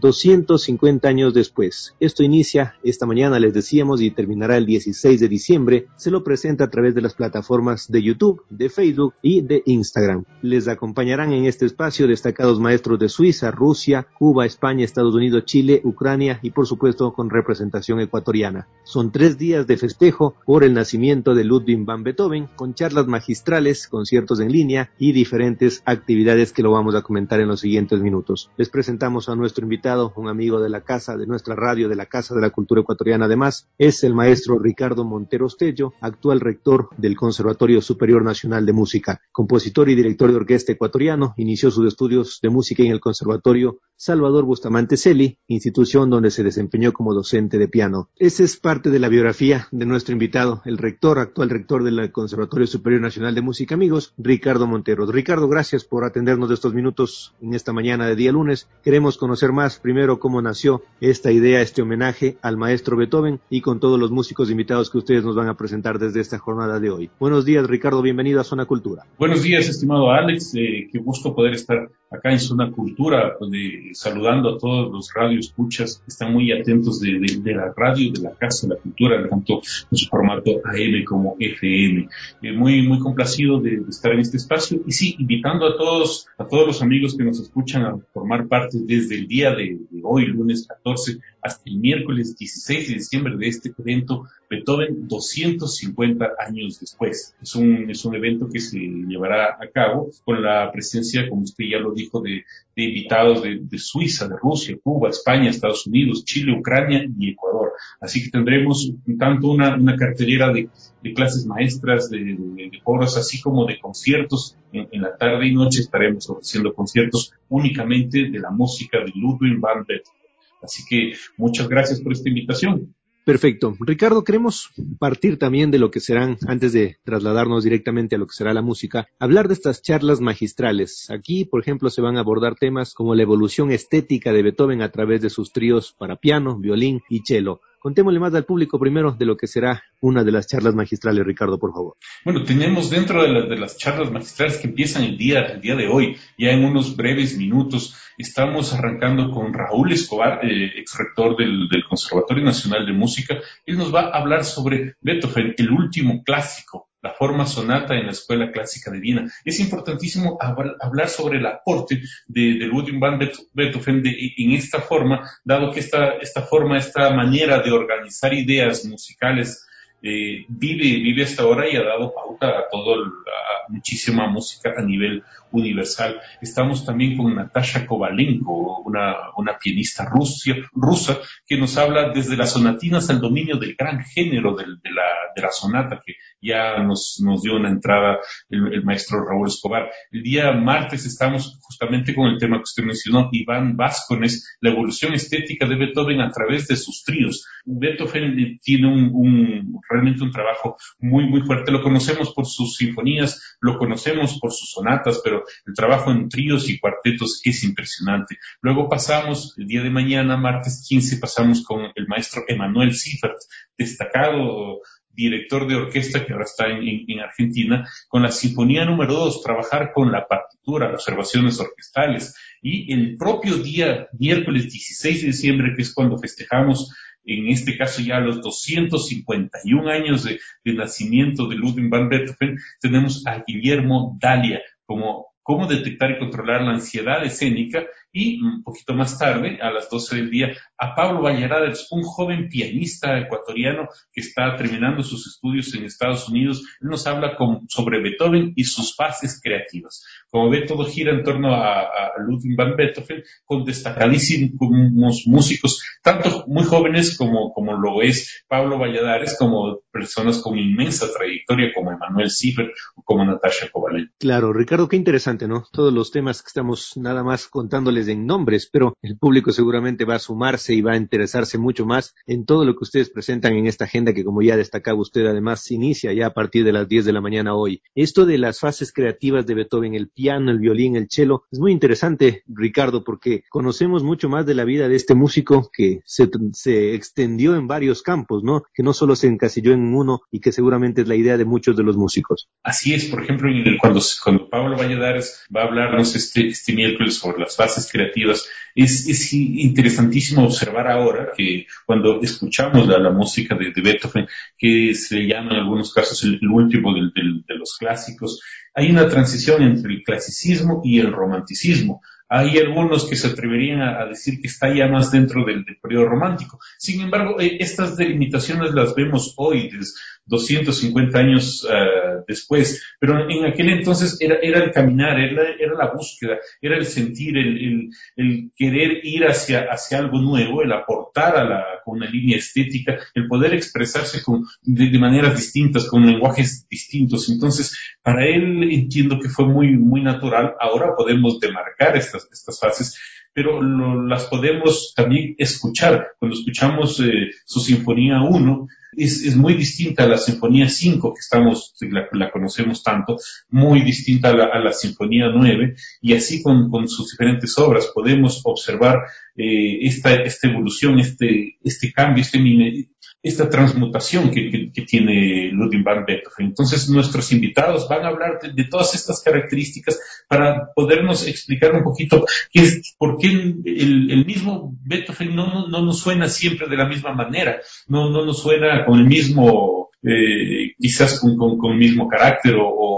250 años después. Esto inicia esta mañana, les decíamos, y terminará el 16 de diciembre. Se lo presenta a través de las plataformas de YouTube, de Facebook y de Instagram. Les acompañarán en este espacio destacados maestros de Suiza, Rusia, Cuba, España, Estados Unidos, Chile, Ucrania y por supuesto con representación ecuatoriana. Son 3 días de festejo por el nacimiento de Ludwig van Beethoven, con charlas magistrales, conciertos en línea y diferentes actividades que lo vamos a comentar en los siguientes minutos. Les presentamos a nuestro invitado, un amigo de la casa, de nuestra radio, de la Casa de la Cultura Ecuatoriana. Además, es el maestro Ricardo Montero Ostello, actual rector del Conservatorio Superior Nacional de Música, compositor y director de orquesta ecuatoriano. Inició sus estudios de música en el Conservatorio Salvador Bustamante Celi, institución donde se desempeñó como docente de piano. Esa es parte de la biografía de nuestro invitado, el actual rector del Conservatorio Superior Nacional de Música, amigos, Ricardo Montero. Ricardo, gracias por atendernos de estos minutos en esta mañana de día lunes. Queremos conocer más, primero, cómo nació esta idea, este homenaje al maestro Beethoven y con todos los músicos invitados que ustedes nos van a presentar desde esta jornada de hoy. Buenos días, Ricardo, bienvenido a Zona Cultura. Buenos días, estimado Alex, qué gusto poder estar acá en Zona Cultura, saludando a todos los radioescuchas que están muy atentos de la radio, de la Casa de la Cultura, tanto en su formato AM como FM. Muy complacido de estar en este espacio y sí, invitando a todos los amigos que nos escuchan a formar parte desde el día de hoy, lunes 14, hasta el miércoles 16 de diciembre de este evento Beethoven 250 años después. Es un evento que se llevará a cabo con la presencia, como usted ya lo dijo, de invitados de Suiza, de Rusia, Cuba, España, Estados Unidos, Chile, Ucrania y Ecuador. Así que tendremos tanto una cartelera de clases maestras, de coros, así como de conciertos. En la tarde y noche estaremos ofreciendo conciertos únicamente de la música de Ludwig van Beethoven. Así que muchas gracias por esta invitación. Perfecto. Ricardo, queremos partir también de lo que serán, antes de trasladarnos directamente a lo que será la música, hablar de estas charlas magistrales. Aquí, por ejemplo, se van a abordar temas como la evolución estética de Beethoven a través de sus tríos para piano, violín y cello. Contémosle más al público primero de lo que será una de las charlas magistrales, Ricardo, por favor. Bueno, tenemos dentro de las charlas magistrales que empiezan el día de hoy, ya en unos breves minutos, estamos arrancando con Raúl Escobar, ex rector del Conservatorio Nacional de Música. Él nos va a hablar sobre Beethoven, el último clásico la forma sonata en la Escuela Clásica de Viena. Es importantísimo hablar sobre el aporte de Ludwig van Beethoven en esta forma, dado que esta manera de organizar ideas musicales vive hasta ahora y ha dado pauta a muchísima música a nivel universal. Estamos también con Natasha Kovalenko, una pianista rusa, que nos habla desde las sonatinas al dominio del gran género de la sonata, que ya nos dio una entrada el maestro Raúl Escobar. El día martes estamos justamente con el tema que usted mencionó, Iván Vázquez, la evolución estética de Beethoven a través de sus tríos. Beethoven tiene realmente un trabajo muy, muy fuerte. Lo conocemos por sus sinfonías, lo conocemos por sus sonatas, pero el trabajo en tríos y cuartetos es impresionante. Luego pasamos, el día de mañana, martes 15, pasamos con el maestro Emanuel Siffert, destacado director de orquesta que ahora está en Argentina, con la Sinfonía número 2, trabajar con la partitura, observaciones orquestales. Y el propio día, miércoles 16 de diciembre, que es cuando festejamos, en este caso ya los 251 años de nacimiento de Ludwig van Beethoven, tenemos a Guillermo Dalia como cómo detectar y controlar la ansiedad escénica, y un poquito más tarde, a las 12 del día, a Pablo Valladares, un joven pianista ecuatoriano que está terminando sus estudios en Estados Unidos. Él nos habla sobre Beethoven y sus fases creativas. Como ve, todo gira en torno a Ludwig van Beethoven, con destacadísimos músicos, tanto muy jóvenes como lo es Pablo Valladares, como personas con inmensa trayectoria como Emanuel Siffert o como Natasha Kovalenko. Claro, Ricardo, qué interesante, ¿no? Todos los temas que estamos nada más contándoles en nombres, pero el público seguramente va a sumarse y va a interesarse mucho más en todo lo que ustedes presentan en esta agenda que, como ya destacaba usted, además se inicia ya a partir de las 10 de la mañana hoy. Esto de las fases creativas de Beethoven, el piano, el violín, el cello, es muy interesante, Ricardo, porque conocemos mucho más de la vida de este músico que se extendió en varios campos, ¿no? Que no solo se encasilló en uno, y que seguramente es la idea de muchos de los músicos. Así es, por ejemplo, cuando Pablo Valladares va a hablarnos este miércoles sobre las fases creativas, es interesantísimo observar ahora que cuando escuchamos la música de Beethoven, que se llama en algunos casos el último de los clásicos, hay una transición entre el clasicismo y el romanticismo. Hay algunos que se atreverían a decir que está ya más dentro del periodo romántico. Sin embargo, estas delimitaciones las vemos hoy, 250 años después. Pero en aquel entonces era el caminar, era la búsqueda, era el sentir, el querer ir hacia algo nuevo, el aportar con una línea estética, el poder expresarse de maneras distintas, con lenguajes distintos. Entonces, para él entiendo que fue muy, muy natural. Ahora podemos demarcar estas fases, pero las podemos también escuchar. Cuando escuchamos su Sinfonía 1, es muy distinta a la Sinfonía 5, que la conocemos tanto, muy distinta a la Sinfonía 9, y así con sus diferentes obras podemos observar esta evolución, este cambio, esta transmutación que tiene Ludwig van Beethoven. Entonces nuestros invitados van a hablar de todas estas características para podernos explicar un poquito por qué el mismo Beethoven no nos suena siempre de la misma manera, no nos suena con el mismo, quizás con el mismo carácter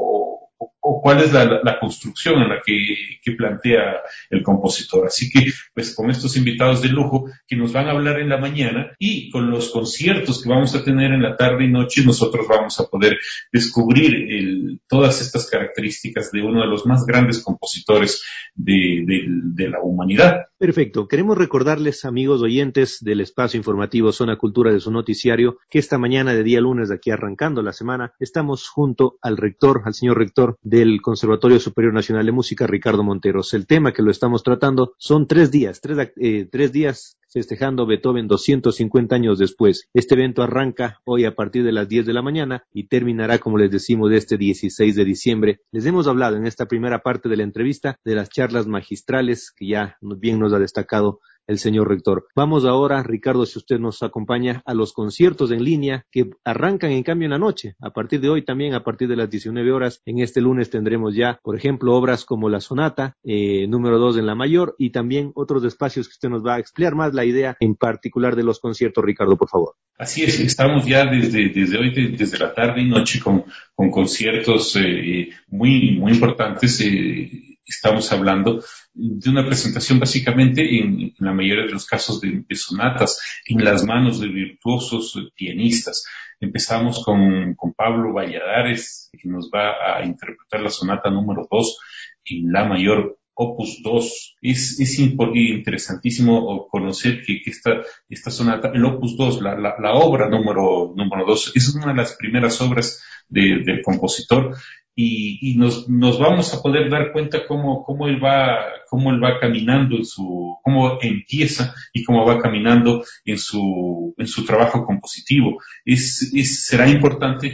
o cuál es la construcción en la que plantea el compositor. Así que, pues, con estos invitados de lujo que nos van a hablar en la mañana, y con los conciertos que vamos a tener en la tarde y noche, nosotros vamos a poder descubrir todas estas características de uno de los más grandes compositores de la humanidad. Perfecto. Queremos recordarles, amigos oyentes del espacio informativo Zona Cultura de su noticiario, que esta mañana de día lunes, de aquí arrancando la semana, estamos junto al señor rector del Conservatorio Superior Nacional de Música, Ricardo Monteros. El tema que lo estamos tratando son 3 días festejando Beethoven 250 años después. Este evento arranca hoy a partir de las 10 de la mañana y terminará, como les decimos, este 16 de diciembre. Les hemos hablado en esta primera parte de la entrevista de las charlas magistrales que ya bien nos ha destacado el señor rector. Vamos ahora, Ricardo, si usted nos acompaña, a los conciertos en línea que arrancan en cambio en la noche. A partir de hoy también, a partir de las 19 horas, en este lunes tendremos ya, por ejemplo, obras como la Sonata número 2 en la mayor, y también otros espacios que usted nos va a explicar más la idea en particular de los conciertos, Ricardo, por favor? Así es, estamos ya desde hoy, desde la tarde y noche con conciertos muy importantes. Estamos hablando de una presentación básicamente en la mayoría de los casos de sonatas en las manos de virtuosos pianistas. Empezamos con Pablo Valladares, que nos va a interpretar la sonata número 2 en la mayor, Opus 2. Es interesantísimo conocer que esta sonata, el Opus 2, la obra número 2, es una de las primeras obras del compositor, y nos vamos a poder dar cuenta cómo él va caminando cómo empieza y cómo va caminando en su trabajo compositivo. Será importante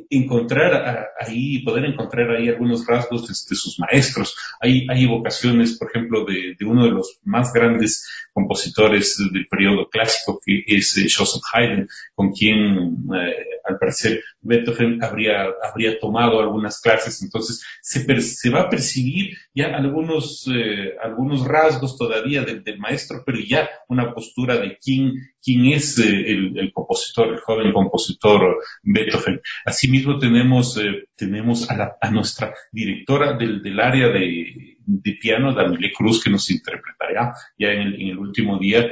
poder encontrar ahí algunos rasgos de sus maestros. Hay evocaciones, por ejemplo, de uno de los más grandes compositores del periodo clásico, que es Joseph Haydn, con quien al parecer Beethoven habría tomado algunas clases. Entonces se va a percibir ya algunos rasgos todavía del maestro, pero ya una postura de quién es el compositor, el joven compositor Beethoven. Asimismo tenemos a nuestra directora del área de piano, Damile Cruz, que nos interpretará ya en el último día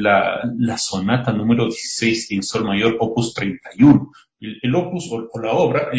la sonata número 16 en sol mayor, opus 31. El opus o la obra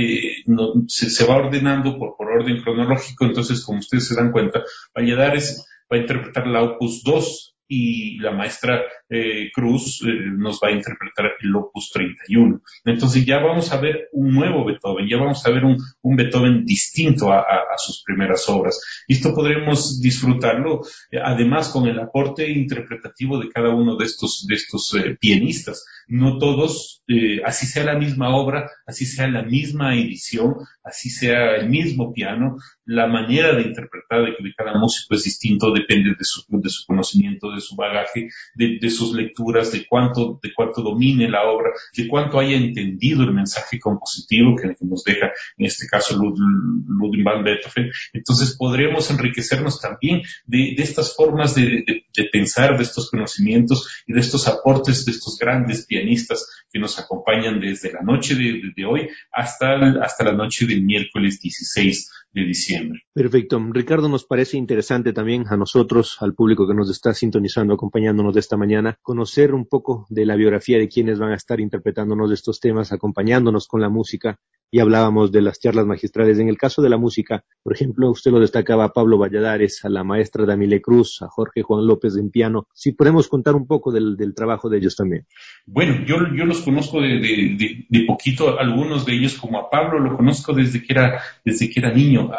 se va ordenando por orden cronológico. Entonces, como ustedes se dan cuenta, Valladares va a interpretar la opus 2 y la maestra Cruz nos va a interpretar el opus 31. Entonces ya vamos a ver un nuevo Beethoven, ya vamos a ver un Beethoven distinto a sus primeras obras. Y esto podremos disfrutarlo además con el aporte interpretativo de cada uno de estos pianistas. No todos, así sea la misma obra, así sea la misma edición, así sea el mismo piano, la manera de interpretar de cada músico es distinto, depende de su conocimiento, de su bagaje, de sus lecturas, de cuánto domine la obra, de cuánto haya entendido el mensaje compositivo que nos deja, en este caso, Ludwig van Beethoven. Entonces podremos enriquecernos también de estas formas de pensar, de estos conocimientos y de estos aportes de estos grandes pianistas que nos acompañan desde la noche de hoy hasta la noche del miércoles 16 de diciembre. Perfecto. Ricardo, nos parece interesante también a nosotros, al público que nos está sintonizando, acompañándonos de esta mañana, conocer un poco de la biografía de quienes van a estar interpretándonos de estos temas, acompañándonos con la música. Y hablábamos de las charlas magistrales. En el caso de la música, por ejemplo, usted lo destacaba a Pablo Valladares, a la maestra Damile Cruz, a Jorge Juan López en piano. Si podemos contar un poco del trabajo de ellos también. Bueno, yo los conozco de poquito, algunos de ellos, como a Pablo lo conozco desde que era niño.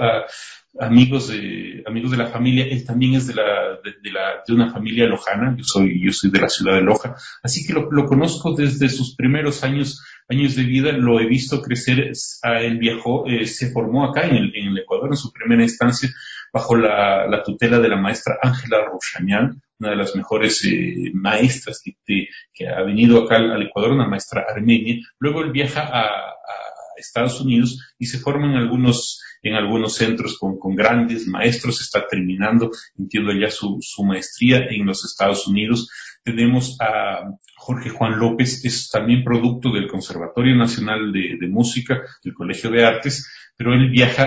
Amigos de la familia. Él también es de una familia lojana. Yo soy de la ciudad de Loja, así que lo conozco desde sus primeros años de vida. Lo he visto crecer. Él viajó, se formó acá en el Ecuador en su primera instancia bajo la tutela de la maestra Ángela Rochañán, una de las mejores maestras que ha venido acá al Ecuador, una maestra armenia. Luego él viaja a Estados Unidos y se forma en algunos centros con grandes maestros. Está terminando, entiendo ya, su maestría en los Estados Unidos. Tenemos a Jorge Juan López, es también producto del Conservatorio Nacional de Música, del Colegio de Artes, pero él viaja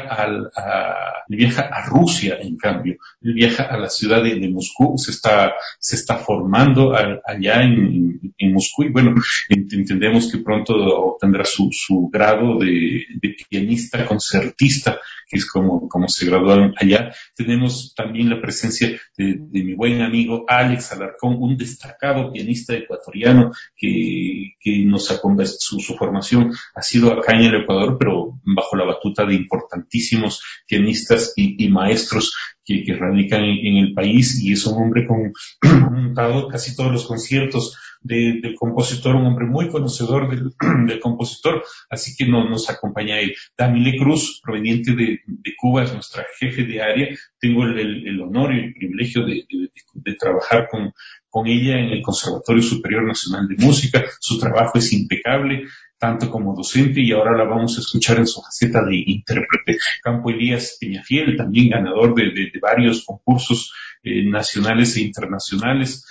a Rusia, en cambio. Él viaja a la ciudad de Moscú, se está formando allá en Moscú, y bueno, entendemos que pronto obtendrá su grado de pianista concertista, que es como se graduaron allá. Tenemos también la presencia de mi buen amigo Alex Alarcón, un destacado pianista ecuatoriano que nos acompaña. Su formación ha sido acá en el Ecuador, pero bajo la batuta de importantísimos pianistas y maestros que radican en el país, y es un hombre montado casi todos los conciertos del compositor, un hombre muy conocedor del compositor, así que nos acompaña él. Damile Cruz, proveniente de Cuba, es nuestra jefe de área. Tengo el honor y el privilegio de trabajar con ella en el Conservatorio Superior Nacional de Música. Su trabajo es impecable, tanto como docente, y ahora la vamos a escuchar en su faceta de intérprete. Campo Elías Peñafiel, también ganador de varios concursos nacionales e internacionales.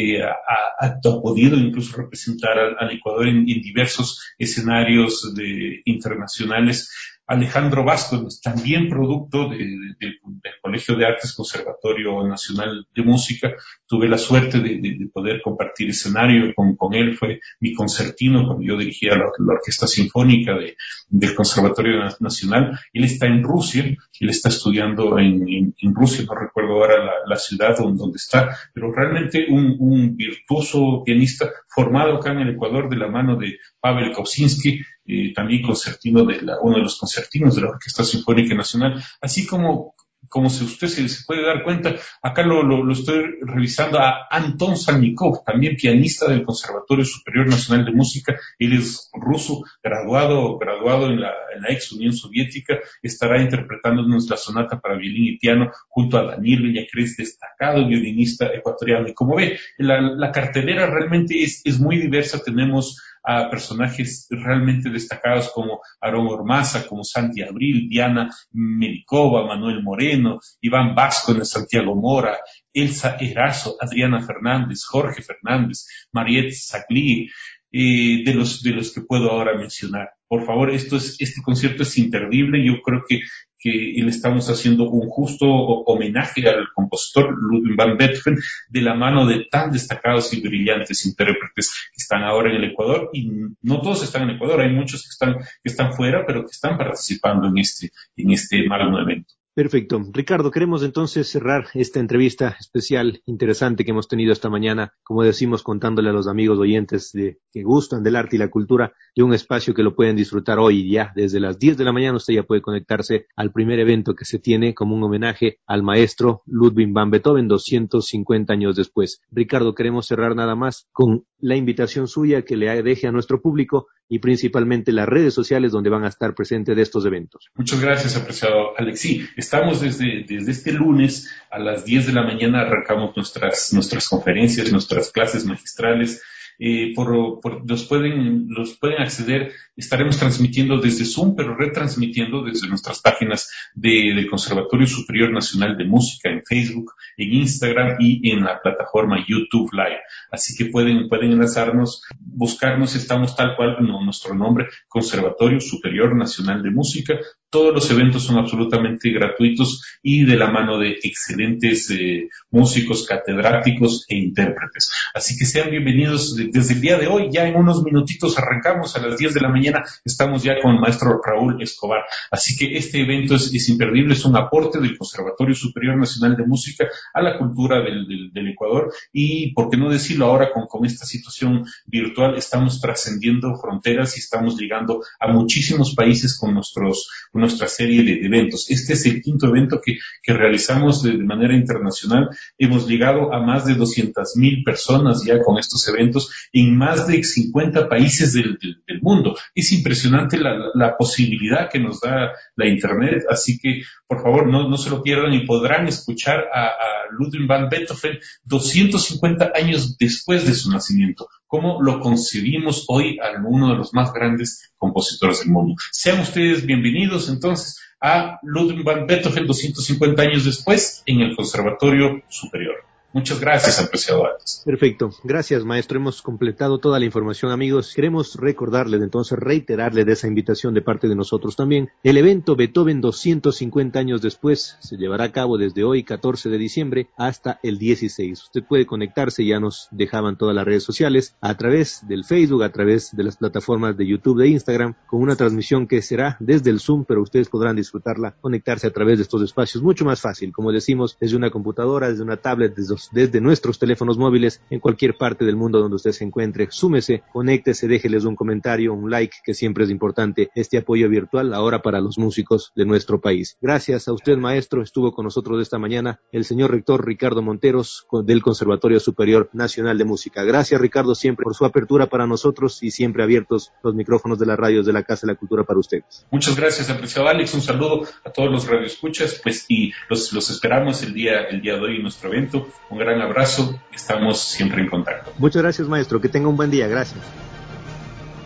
Ha podido incluso representar al Ecuador en diversos escenarios internacionales. Alejandro Vázquez, también producto del Colegio de Artes Conservatorio Nacional de Música. Tuve la suerte de poder compartir escenario con él. Fue mi concertino cuando yo dirigía la Orquesta Sinfónica del Conservatorio Nacional. Él está en Rusia, él está estudiando en Rusia, no recuerdo ahora la ciudad donde está, pero realmente un virtuoso pianista formado acá en el Ecuador de la mano de Pavel Kausinski, también concertino uno de los concertinos de la Orquesta Sinfónica Nacional, así como si usted se puede dar cuenta, acá lo estoy revisando a Anton Salnikov, también pianista del Conservatorio Superior Nacional de Música. Él es ruso, graduado en la ex Unión Soviética, estará interpretándonos la sonata para violín y piano junto a Daniel Villacrés, destacado violinista ecuatoriano. Y como ve, la cartelera realmente es muy diversa. Tenemos a personajes realmente destacados como Aarón Ormaza, como Santi Abril, Diana Melikova, Manuel Moreno, Iván Vasco, Santiago Mora, Elsa Erazo, Adriana Fernández, Jorge Fernández, Mariette Sagli, de los que puedo ahora mencionar. Por favor, este concierto es imperdible. Yo creo que le estamos haciendo un justo homenaje al compositor Ludwig van Beethoven, de la mano de tan destacados y brillantes intérpretes que están ahora en el Ecuador, y no todos están en el Ecuador, hay muchos que están fuera, pero que están participando en este magno evento. Perfecto. Ricardo, queremos entonces cerrar esta entrevista especial, interesante que hemos tenido esta mañana, como decimos, contándole a los amigos oyentes que gustan del arte y la cultura, de un espacio que lo pueden disfrutar hoy ya desde las 10 de la mañana. Usted ya puede conectarse al primer evento que se tiene como un homenaje al maestro Ludwig van Beethoven 250 años después. Ricardo, queremos cerrar nada más con la invitación suya que le deje a nuestro público y principalmente las redes sociales donde van a estar presentes de estos eventos. Muchas gracias, apreciado Alexí. Estamos desde este lunes a las 10 de la mañana, arrancamos nuestras conferencias, nuestras clases magistrales. Los pueden acceder. Estaremos transmitiendo desde Zoom, pero retransmitiendo desde nuestras páginas del Conservatorio Superior Nacional de Música en Facebook, en Instagram y en la plataforma YouTube Live. Así que pueden enlazarnos, buscarnos. Estamos tal cual nuestro nombre, Conservatorio Superior Nacional de Música. Todos los eventos son absolutamente gratuitos y de la mano de excelentes músicos, catedráticos e intérpretes. Así que sean bienvenidos desde el día de hoy. Ya en unos minutitos arrancamos a las 10 de la mañana. Estamos ya con el maestro Raúl Escobar. Así que este evento es imperdible, es un aporte del Conservatorio Superior Nacional de Música a la cultura del Ecuador. Y, por qué no decirlo ahora, con esta situación virtual, estamos trascendiendo fronteras y estamos llegando a muchísimos países con nuestra serie de eventos. Este es el quinto evento que realizamos de manera internacional. Hemos llegado a más de 200,000 personas ya con estos eventos en más de 50 países del mundo. Es impresionante la posibilidad que nos da la Internet, así que por favor no se lo pierdan y podrán escuchar a Ludwig van Beethoven 250 años después de su nacimiento. ¿Cómo lo concebimos hoy a uno de los más grandes compositores del mundo? Sean ustedes bienvenidos entonces a Ludwig van Beethoven 250 años después en el Conservatorio Superior. Muchas gracias, apreciado Alex. Perfecto. Gracias, maestro. Hemos completado toda la información, amigos. Queremos reiterarles de esa invitación de parte de nosotros también. El evento Beethoven 250 años después se llevará a cabo desde hoy, 14 de diciembre, hasta el 16. Usted puede conectarse, ya nos dejaban todas las redes sociales, a través del Facebook, a través de las plataformas de YouTube, de Instagram, con una transmisión que será desde el Zoom, pero ustedes podrán disfrutarla, conectarse a través de estos espacios. Mucho más fácil, como decimos, desde una computadora, desde una tablet, desde nuestros teléfonos móviles, en cualquier parte del mundo donde usted se encuentre. Súmese, conéctese, déjeles un comentario, un like, que siempre es importante este apoyo virtual ahora para los músicos de nuestro país. Gracias a usted, maestro. Estuvo con nosotros esta mañana el señor rector Ricardo Monteros del Conservatorio Superior Nacional de Música. Gracias, Ricardo, siempre por su apertura para nosotros y siempre abiertos los micrófonos de las radios de la Casa de la Cultura para ustedes. Muchas gracias, apreciado Alex. Un saludo a todos los radioescuchas, y los esperamos el día de hoy en nuestro evento. Un gran abrazo, estamos siempre en contacto. Muchas gracias, maestro, que tenga un buen día, gracias.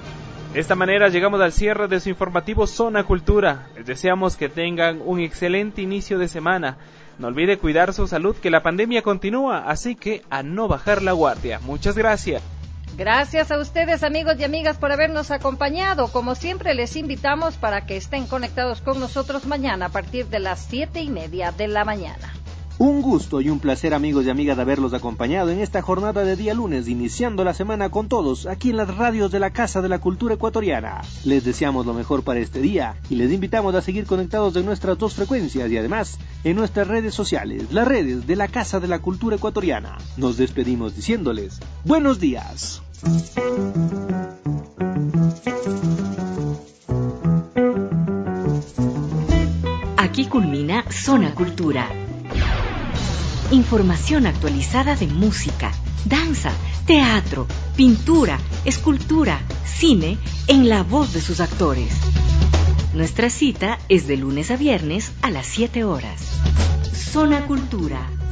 De esta manera llegamos al cierre de su informativo Zona Cultura. Les deseamos que tengan un excelente inicio de semana. No olvide cuidar su salud, que la pandemia continúa, así que a no bajar la guardia. Muchas gracias. Gracias a ustedes, amigos y amigas, por habernos acompañado. Como siempre, les invitamos para que estén conectados con nosotros mañana a partir de las 7:30 de la mañana. Un gusto y un placer, amigos y amigas, de haberlos acompañado en esta jornada de día lunes, iniciando la semana con todos aquí en las radios de la Casa de la Cultura Ecuatoriana. Les deseamos lo mejor para este día y les invitamos a seguir conectados en nuestras dos frecuencias y además en nuestras redes sociales, las redes de la Casa de la Cultura Ecuatoriana. Nos despedimos diciéndoles buenos días. Aquí culmina Zona Cultura. Información actualizada de música, danza, teatro, pintura, escultura, cine, en la voz de sus actores. Nuestra cita es de lunes a viernes a las 7 horas. Zona Cultura.